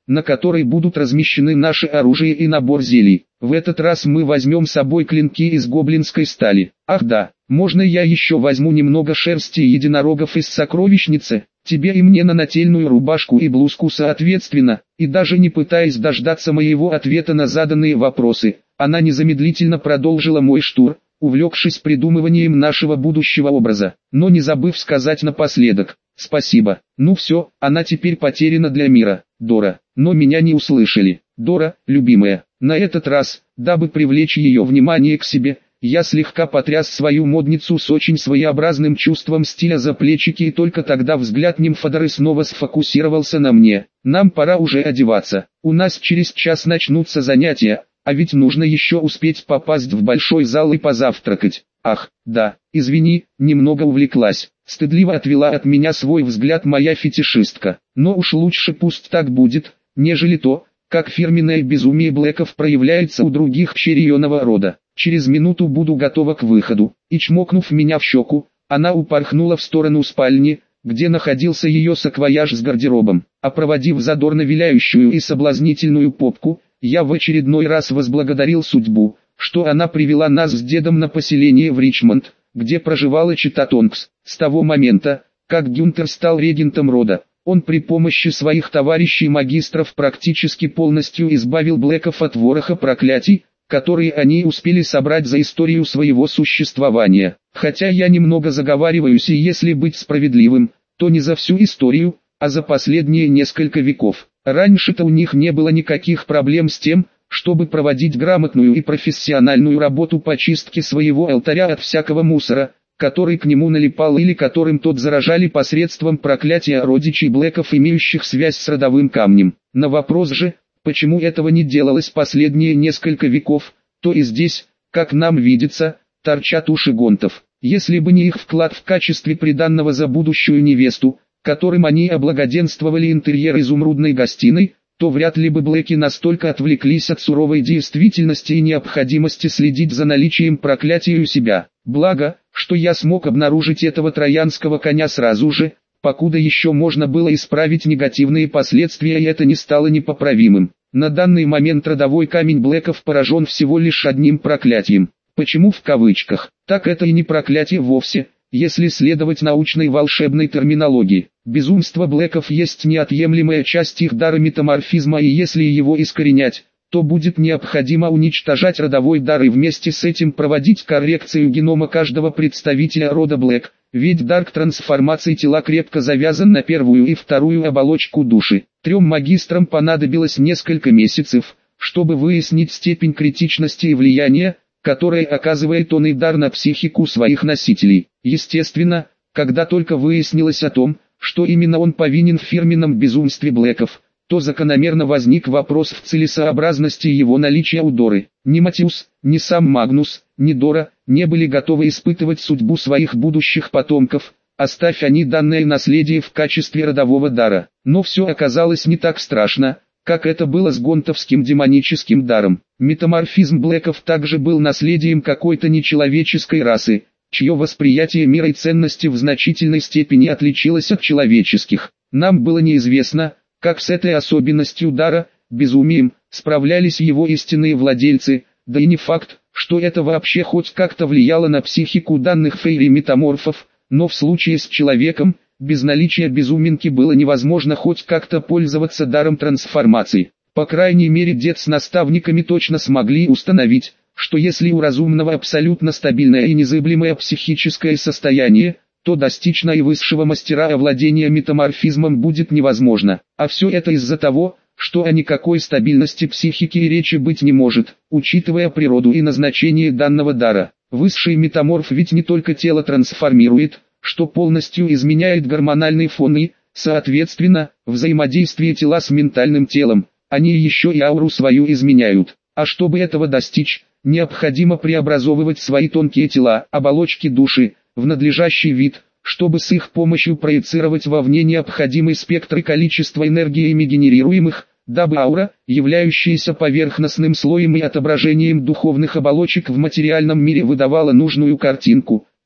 на которой будут размещены наше оружие и набор зелий. В этот раз мы возьмем с собой клинки из гоблинской стали. Ах да, можно я еще возьму немного шерсти единорогов из сокровищницы? Тебе и мне на нательную рубашку и блузку соответственно, и даже не пытаясь дождаться моего ответа на заданные вопросы, она незамедлительно продолжила мой штур, увлекшись придумыванием нашего будущего образа, но не забыв сказать напоследок: «Спасибо, ну все, она теперь потеряна для мира, Дора». Но меня не услышали. «Дора, любимая». На этот раз, дабы привлечь ее внимание к себе, я слегка потряс свою модницу с очень своеобразным чувством стиля за плечики, и только тогда взгляд нимфодоры снова сфокусировался на мне. «Нам пора уже одеваться. У нас через час начнутся занятия, а ведь нужно еще успеть попасть в большой зал и позавтракать». «Ах, да, извини, немного увлеклась». Стыдливо отвела от меня свой взгляд моя фетишистка. «Но уж лучше пусть так будет, нежели то, как фирменное безумие Блэков проявляется у других черейного рода. Через минуту буду готова к выходу». И чмокнув меня в щеку, она упорхнула в сторону спальни, где находился ее саквояж с гардеробом. А проводив задорно виляющую и соблазнительную попку, я в очередной раз возблагодарил судьбу, что она привела нас с дедом на поселение в Ричмонд, где проживала чета Тонкс. С того момента, как Гюнтер стал регентом рода, он при помощи своих товарищей-магистров практически полностью избавил Блэков от вороха проклятий, которые они успели собрать за историю своего существования. Хотя я немного заговариваюсь, и если быть справедливым, то не за всю историю, а за последние несколько веков. Раньше-то у них не было никаких проблем с тем, чтобы проводить грамотную и профессиональную работу по чистке своего алтаря от всякого мусора, который к нему налипал или которым тот заражали посредством проклятия родичей Блэков, имеющих связь с родовым камнем. На вопрос же, почему этого не делалось последние несколько веков, то и здесь, как нам видится, торчат уши гонтов. Если бы не их вклад в качестве приданного за будущую невесту, которым они облагоденствовали интерьер изумрудной гостиной, то вряд ли бы Блэки настолько отвлеклись от суровой действительности и необходимости следить за наличием проклятия у себя. Благо, что я смог обнаружить этого троянского коня сразу же, покуда еще можно было исправить негативные последствия, и это не стало непоправимым. На данный момент родовой камень Блэков поражен всего лишь одним проклятием. Почему в кавычках? Так это и не проклятие вовсе, если следовать научной волшебной терминологии. Безумство Блэков есть неотъемлемая часть их дара метаморфизма, и если его искоренять, то будет необходимо уничтожать родовой дар и вместе с этим проводить коррекцию генома каждого представителя рода Блэк, ведь дар к трансформации тела крепко завязан на первую и вторую оболочку души. Трем магистрам понадобилось несколько месяцев, чтобы выяснить степень критичности и влияния, которое оказывает он и дар на психику своих носителей. Естественно, когда только выяснилось о том, что именно он повинен в фирменном безумстве Блэков, то закономерно возник вопрос в целесообразности его наличия у Доры. Ни Матиус, ни сам Магнус, ни Дора не были готовы испытывать судьбу своих будущих потомков, оставь они данное наследие в качестве родового дара. Но все оказалось не так страшно, как это было с гонтовским демоническим даром. Метаморфизм Блэков также был наследием какой-то нечеловеческой расы, чье восприятие мира и ценности в значительной степени отличилось от человеческих. Нам было неизвестно, как с этой особенностью дара, безумием, справлялись его истинные владельцы, да и не факт, что это вообще хоть как-то влияло на психику данных фейри-метаморфов, но в случае с человеком, без наличия безуминки было невозможно хоть как-то пользоваться даром трансформации. По крайней мере, дед с наставниками точно смогли установить, что если у разумного абсолютно стабильное и незыблемое психическое состояние, то достичь наивысшего мастера овладения метаморфизмом будет невозможно. А все это из-за того, что о никакой стабильности психики и речи быть не может, учитывая природу и назначение данного дара. Высший метаморф ведь не только тело трансформирует, что полностью изменяет гормональный фон и, соответственно, взаимодействие тела с ментальным телом, они еще и ауру свою изменяют. А чтобы этого достичь, необходимо преобразовывать свои тонкие тела, оболочки души, в надлежащий вид, чтобы с их помощью проецировать вовне необходимый спектр и количество энергиями генерируемых, дабы аура, являющаяся поверхностным слоем и отображением духовных оболочек в материальном мире, выдавала нужную картинку,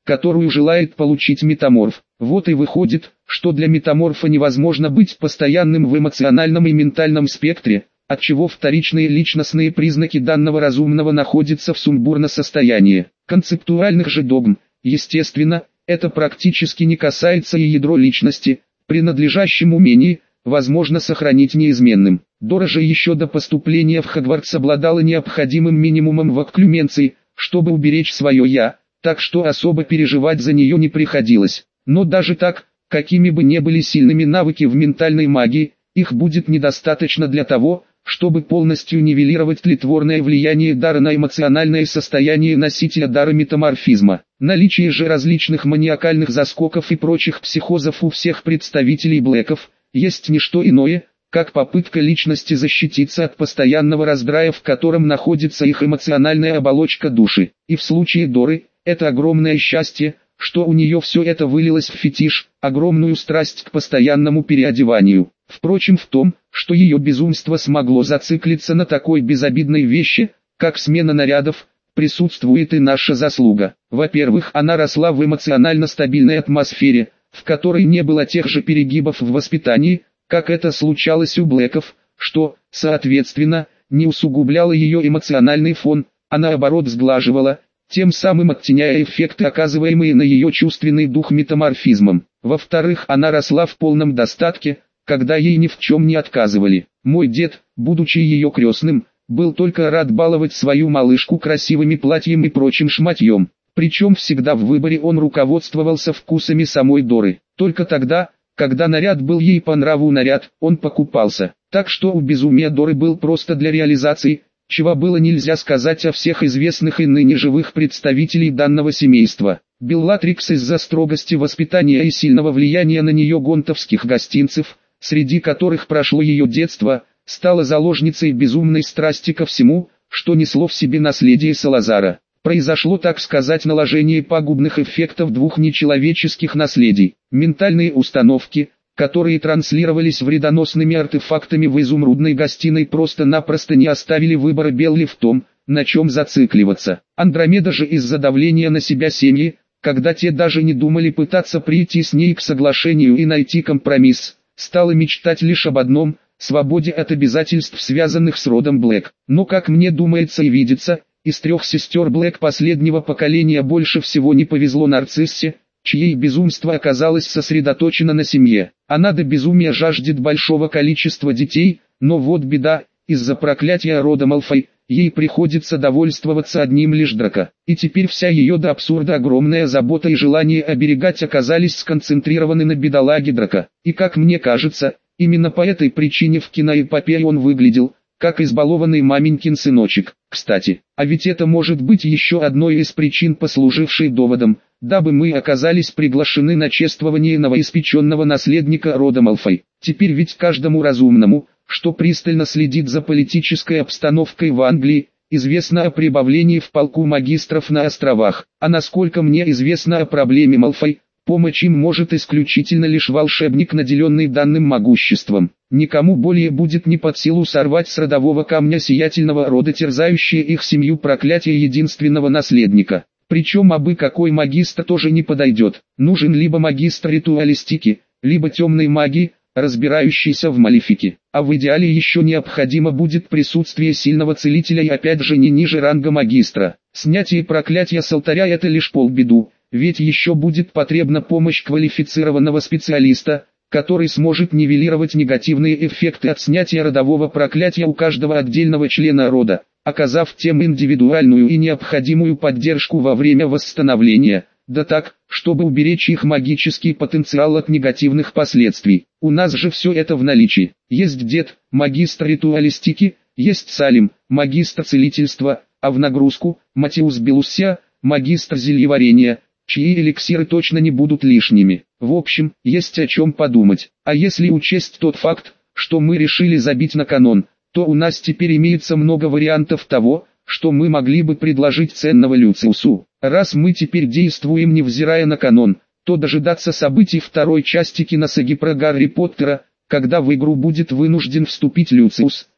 которую желает получить метаморф. Вот и выходит, что для метаморфа невозможно быть постоянным в эмоциональном и ментальном спектре, отчего вторичные личностные признаки данного разумного находятся в сумбурном состоянии. Концептуальных же догм, естественно, это практически не касается и ядро личности, при надлежащем умении, возможно сохранить неизменным. Дора же еще до поступления в Хогвартс обладала необходимым минимумом в окклюменции, чтобы уберечь свое «я», так что особо переживать за нее не приходилось. Но даже так, какими бы ни были сильными навыки в ментальной магии, их будет недостаточно для того, чтобы полностью нивелировать тлетворное влияние дара на эмоциональное состояние носителя дара метаморфизма. Наличие же различных маниакальных заскоков и прочих психозов у всех представителей Блэков есть не что иное, как попытка личности защититься от постоянного раздрая, в котором находится их эмоциональная оболочка души. И в случае Доры, это огромное счастье, что у нее все это вылилось в фетиш, огромную страсть к постоянному переодеванию. Впрочем, в том, что ее безумство смогло зациклиться на такой безобидной вещи, как смена нарядов, присутствует и наша заслуга. Во-первых, она росла в эмоционально стабильной атмосфере, в которой не было тех же перегибов в воспитании, как это случалось у Блэков, что, соответственно, не усугубляло ее эмоциональный фон, а наоборот сглаживало, тем самым оттеняя эффекты, оказываемые на ее чувственный дух метаморфизмом. Во-вторых, она росла в полном достатке, когда ей ни в чем не отказывали. Мой дед, будучи ее крестным, был только рад баловать свою малышку красивыми платьями и прочим шматьем. Причем всегда в выборе он руководствовался вкусами самой Доры. Только тогда, когда наряд был ей по нраву наряд, он покупался. Так что у безумия Доры был просто для реализации, чего было нельзя сказать о всех известных и ныне живых представителей данного семейства. Беллатрикс из-за строгости воспитания и сильного влияния на нее гонтовских гостинцев, среди которых прошло ее детство, стала заложницей безумной страсти ко всему, что несло в себе наследие Салазара. Произошло, так сказать, наложение пагубных эффектов двух нечеловеческих наследий. Ментальные установки, которые транслировались вредоносными артефактами в изумрудной гостиной, просто-напросто не оставили выбора Белли в том, на чем зацикливаться. Андромеда же из-за давления на себя семьи, когда те даже не думали пытаться прийти с ней к соглашению и найти компромисс, стала мечтать лишь об одном – свободе от обязательств, связанных с родом Блэк. Но, как мне думается и видится, из трех сестер Блэк последнего поколения больше всего не повезло Нарциссе, чьей безумство оказалось сосредоточено на семье. Она до безумия жаждет большого количества детей, но вот беда, из-за проклятия рода Малфой, ей приходится довольствоваться одним лишь Драко. И теперь вся ее до абсурда огромная забота и желание оберегать оказались сконцентрированы на бедолаге Драко. И как мне кажется, именно по этой причине в киноэпопее он выглядел, как избалованный маменькин сыночек. Кстати, а ведь это может быть еще одной из причин, послужившей доводом, дабы мы оказались приглашены на чествование новоиспеченного наследника рода Малфой. Теперь ведь каждому разумному, что пристально следит за политической обстановкой в Англии, известно о прибавлении в полку магистров на островах. А насколько мне известно о проблеме Малфой, помочь им может исключительно лишь волшебник, наделенный данным могуществом. Никому более будет не под силу сорвать с родового камня сиятельного рода терзающее их семью проклятие единственного наследника. Причем абы какой магистр тоже не подойдет. Нужен либо магистр ритуалистики, либо темной магии, разбирающийся в малефике. А в идеале еще необходимо будет присутствие сильного целителя и опять же не ниже ранга магистра. Снятие проклятия с алтаря — это лишь полбеду, ведь еще будет потребна помощь квалифицированного специалиста, который сможет нивелировать негативные эффекты от снятия родового проклятия у каждого отдельного члена рода, оказав тем индивидуальную и необходимую поддержку во время восстановления, да так, чтобы уберечь их магический потенциал от негативных последствий. У нас же все это в наличии. Есть дед, магистр ритуалистики, есть Салим, магистр целительства, а в нагрузку – Матиус Белуссия, магистр зельеварения, чьи эликсиры точно не будут лишними. В общем, есть о чем подумать. А если учесть тот факт, что мы решили забить на канон, то у нас теперь имеется много вариантов того, что мы могли бы предложить ценного Люциусу. Раз мы теперь действуем невзирая на канон, то дожидаться событий второй части киносаги про Гарри Поттера, когда в игру будет вынужден вступить Люциус,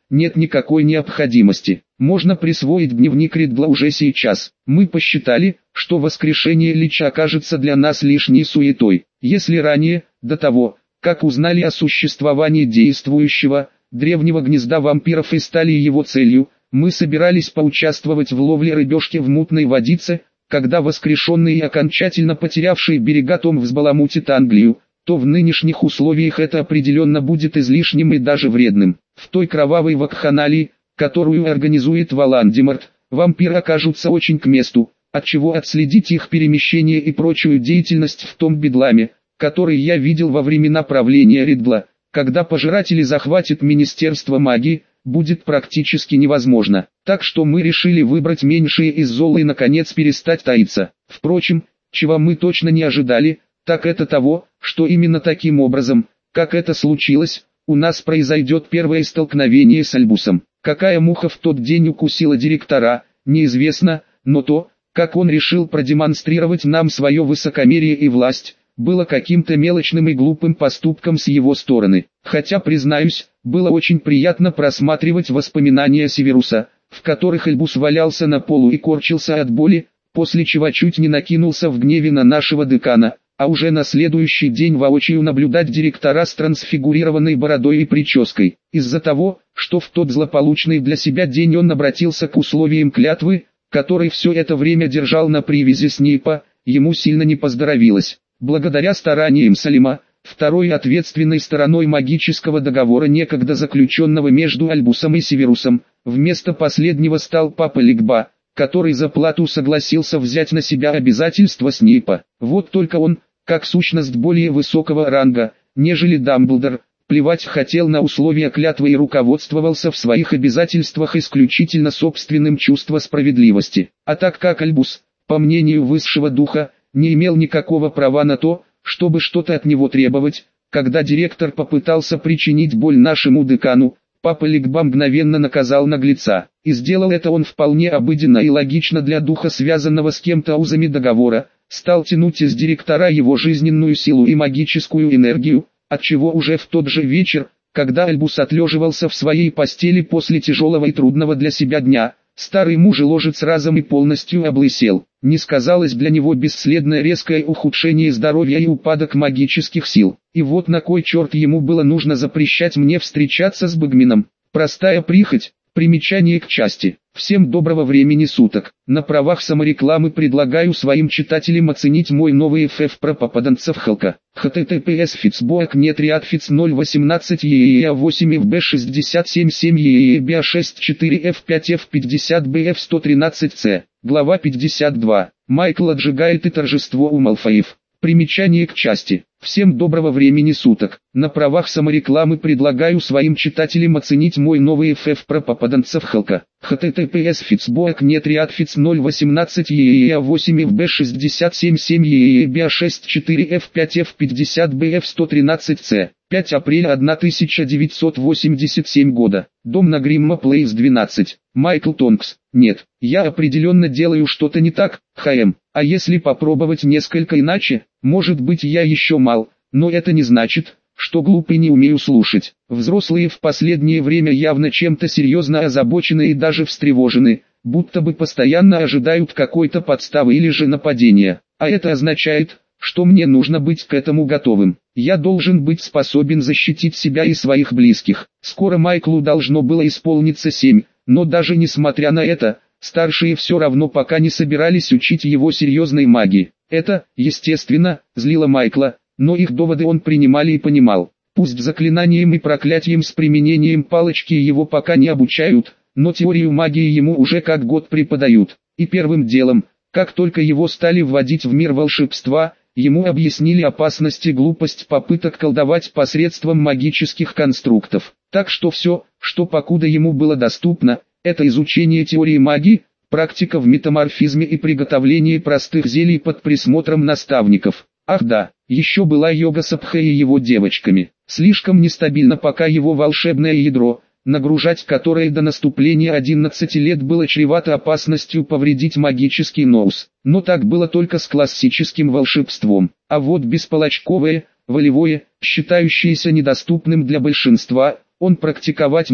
нет никакой необходимости. Можно присвоить дневник Ридла уже сейчас. Мы посчитали, что воскрешение Лича окажется для нас лишней суетой. Если ранее, до того, как узнали о существовании действующего, древнего гнезда вампиров и стали его целью, мы собирались поучаствовать в ловле рыбешки в мутной водице, когда воскрешенный и окончательно потерявший берега Том взбаламутит Англию, то в нынешних условиях это определенно будет излишним и даже вредным. В той кровавой вакханалии, которую организует Волан-де-Морт, вампиры окажутся очень к месту, отчего отследить их перемещение и прочую деятельность в том бедламе, который я видел во времена правления Ридла, когда пожиратели захватят Министерство магии, будет практически невозможно. Так что мы решили выбрать меньшее из зол и наконец перестать таиться. Впрочем, чего мы точно не ожидали, так это того, что именно таким образом, как это случилось, у нас произойдет первое столкновение с Альбусом. Какая муха в тот день укусила директора, неизвестно, но то, как он решил продемонстрировать нам свое высокомерие и власть, было каким-то мелочным и глупым поступком с его стороны. Хотя, признаюсь, было очень приятно просматривать воспоминания Северуса, в которых Альбус валялся на полу и корчился от боли, после чего чуть не накинулся в гневе на нашего декана, а уже на следующий день воочию наблюдать директора с трансфигурированной бородой и прической. Из-за того, что в тот злополучный для себя день он обратился к условиям клятвы, который все это время держал на привязи Снейпа, ему сильно не поздоровилось. Благодаря стараниям Салима, второй ответственной стороной магического договора, некогда заключенного между Альбусом и Северусом, вместо последнего стал папа Лигба, который за плату согласился взять на себя обязательства Снейпа. Вот только он, как сущность более высокого ранга, нежели Дамблдор, плевать хотел на условия клятвы и руководствовался в своих обязательствах исключительно собственным чувством справедливости. А так как Альбус, по мнению высшего духа, не имел никакого права на то, чтобы что-то от него требовать, когда директор попытался причинить боль нашему декану, папа Лигба мгновенно наказал наглеца. И сделал это он вполне обыденно и логично для духа, связанного с кем-то узами договора, стал тянуть из директора его жизненную силу и магическую энергию, отчего уже в тот же вечер, когда Альбус отлеживался в своей постели после тяжелого и трудного для себя дня, старый мужеложец разом и полностью облысел. Не сказалось для него бесследное резкое ухудшение здоровья и упадок магических сил. И вот на кой черт ему было нужно запрещать мне встречаться с Бэгмином? Простая прихоть. Примечание к части. Всем доброго времени суток. На правах саморекламы предлагаю своим читателям оценить мой новый эф эф про попаданцев Халка. https фицбоак нет риадфиц ноль восемнадцать ееа восемь эф бэ шестьдесят семь семь ееа шесть четыре эф пять эф пятьдесят бэ эф сто тринадцать цэ. Глава пятьдесят два. Майкл отжигает и торжество у Малфоев. Примечание к части. Всем доброго времени суток. На правах саморекламы предлагаю своим читателям оценить мой новый эф эф про попаданцев Халка. https фицбоак нет риадфиц ноль восемнадцать ееа восемь эф бэ шестьдесят семь семь ееа шесть четыре эф пять эф пятьдесят бэ эф сто тринадцать цэ. пятое апреля тысяча девятьсот восемьдесят седьмого года. Дом на Гримма Плейс двенадцать. Майкл Тонкс. Нет, я определенно делаю что-то не так, ХМ. А если попробовать несколько иначе, может быть я еще мал, но это не значит, что глуп и не умею слушать. Взрослые в последнее время явно чем-то серьезно озабочены и даже встревожены, будто бы постоянно ожидают какой-то подставы или же нападения. А это означает, что мне нужно быть к этому готовым. Я должен быть способен защитить себя и своих близких. Скоро Майклу должно было исполниться семь, но даже несмотря на это, старшие все равно пока не собирались учить его серьезной магии. Это, естественно, злило Майкла, но их доводы он принимал и понимал. Пусть заклинанием и проклятием с применением палочки его пока не обучают, но теорию магии ему уже как год преподают. И первым делом, как только его стали вводить в мир волшебства, ему объяснили опасность и глупость попыток колдовать посредством магических конструктов. Так что все, что покуда ему было доступно, это изучение теории магии, практика в метаморфизме и приготовление простых зелий под присмотром наставников. Ах да, еще была йога с Абхой и его девочками. Слишком нестабильно пока его волшебное ядро, нагружать которое до наступления одиннадцати лет было чревато опасностью повредить магический ноус. Но так было только с классическим волшебством. А вот беспалочковое, волевое, считающееся недоступным для большинства, он практиковать мог,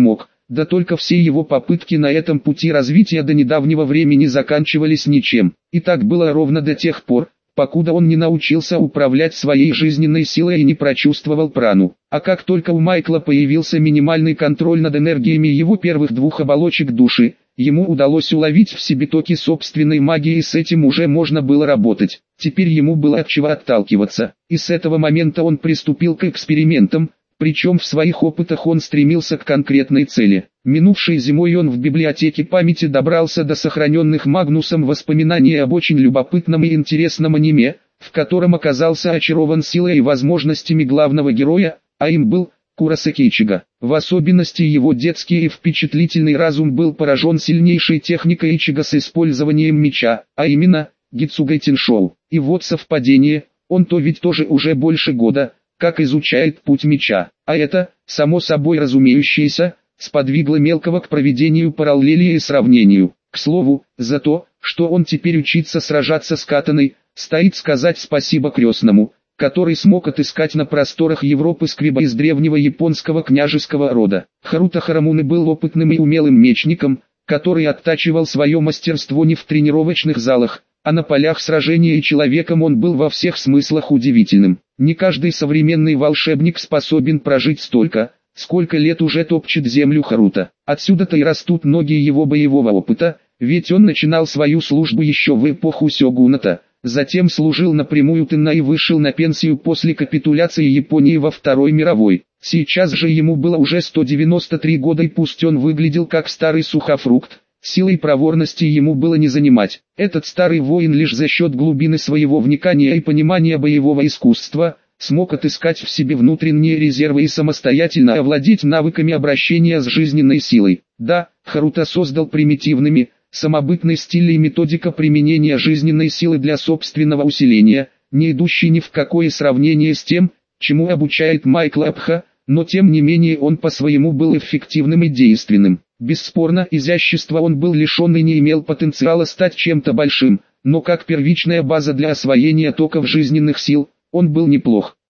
Да только все его попытки на этом пути развития до недавнего времени заканчивались ничем. И так было ровно до тех пор, покуда он не научился управлять своей жизненной силой и не прочувствовал прану. А как только у Майкла появился минимальный контроль над энергиями его первых двух оболочек души, ему удалось уловить в себе токи собственной магии, и с этим уже можно было работать. Теперь ему было от чего отталкиваться, и с этого момента он приступил к экспериментам, причем в своих опытах он стремился к конкретной цели. Минувшей зимой он в библиотеке памяти добрался до сохраненных Магнусом воспоминаний об очень любопытном и интересном аниме, в котором оказался очарован силой и возможностями главного героя, а им был Куросаки Ичиго. В особенности его детский и впечатлительный разум был поражен сильнейшей техникой Ичиго с использованием меча, а именно Гицугай Теншоу. И вот совпадение, он-то ведь тоже уже больше года как изучает путь меча, а это, само собой разумеющееся, сподвигло Мелкого к проведению параллели и сравнению. К слову, за то, что он теперь учится сражаться с катаной, стоит сказать спасибо крестному, который смог отыскать на просторах Европы сквиба из древнего японского княжеского рода. Харуто Харамуны был опытным и умелым мечником, который оттачивал свое мастерство не в тренировочных залах, а на полях сражения, и человеком он был во всех смыслах удивительным. Не каждый современный волшебник способен прожить столько, сколько лет уже топчет землю Харуто. Отсюда-то и растут ноги его боевого опыта, ведь он начинал свою службу еще в эпоху сёгуната, затем служил напрямую Тенна и вышел на пенсию после капитуляции Японии во Второй мировой. Сейчас же ему было уже сто девяносто три года, и пусть он выглядел как старый сухофрукт, силой проворности ему было не занимать. Этот старый воин лишь за счет глубины своего вникания и понимания боевого искусства смог отыскать в себе внутренние резервы и самостоятельно овладеть навыками обращения с жизненной силой. Да, Харуто создал примитивными, самобытный стиль и методика применения жизненной силы для собственного усиления, не идущий ни в какое сравнение с тем, чему обучает Майкл Эпха, но тем не менее он по-своему был эффективным и действенным. Бесспорно, изящества он был лишен и не имел потенциала стать чем-то большим, но как первичная база для освоения токов жизненных сил, он был неплох.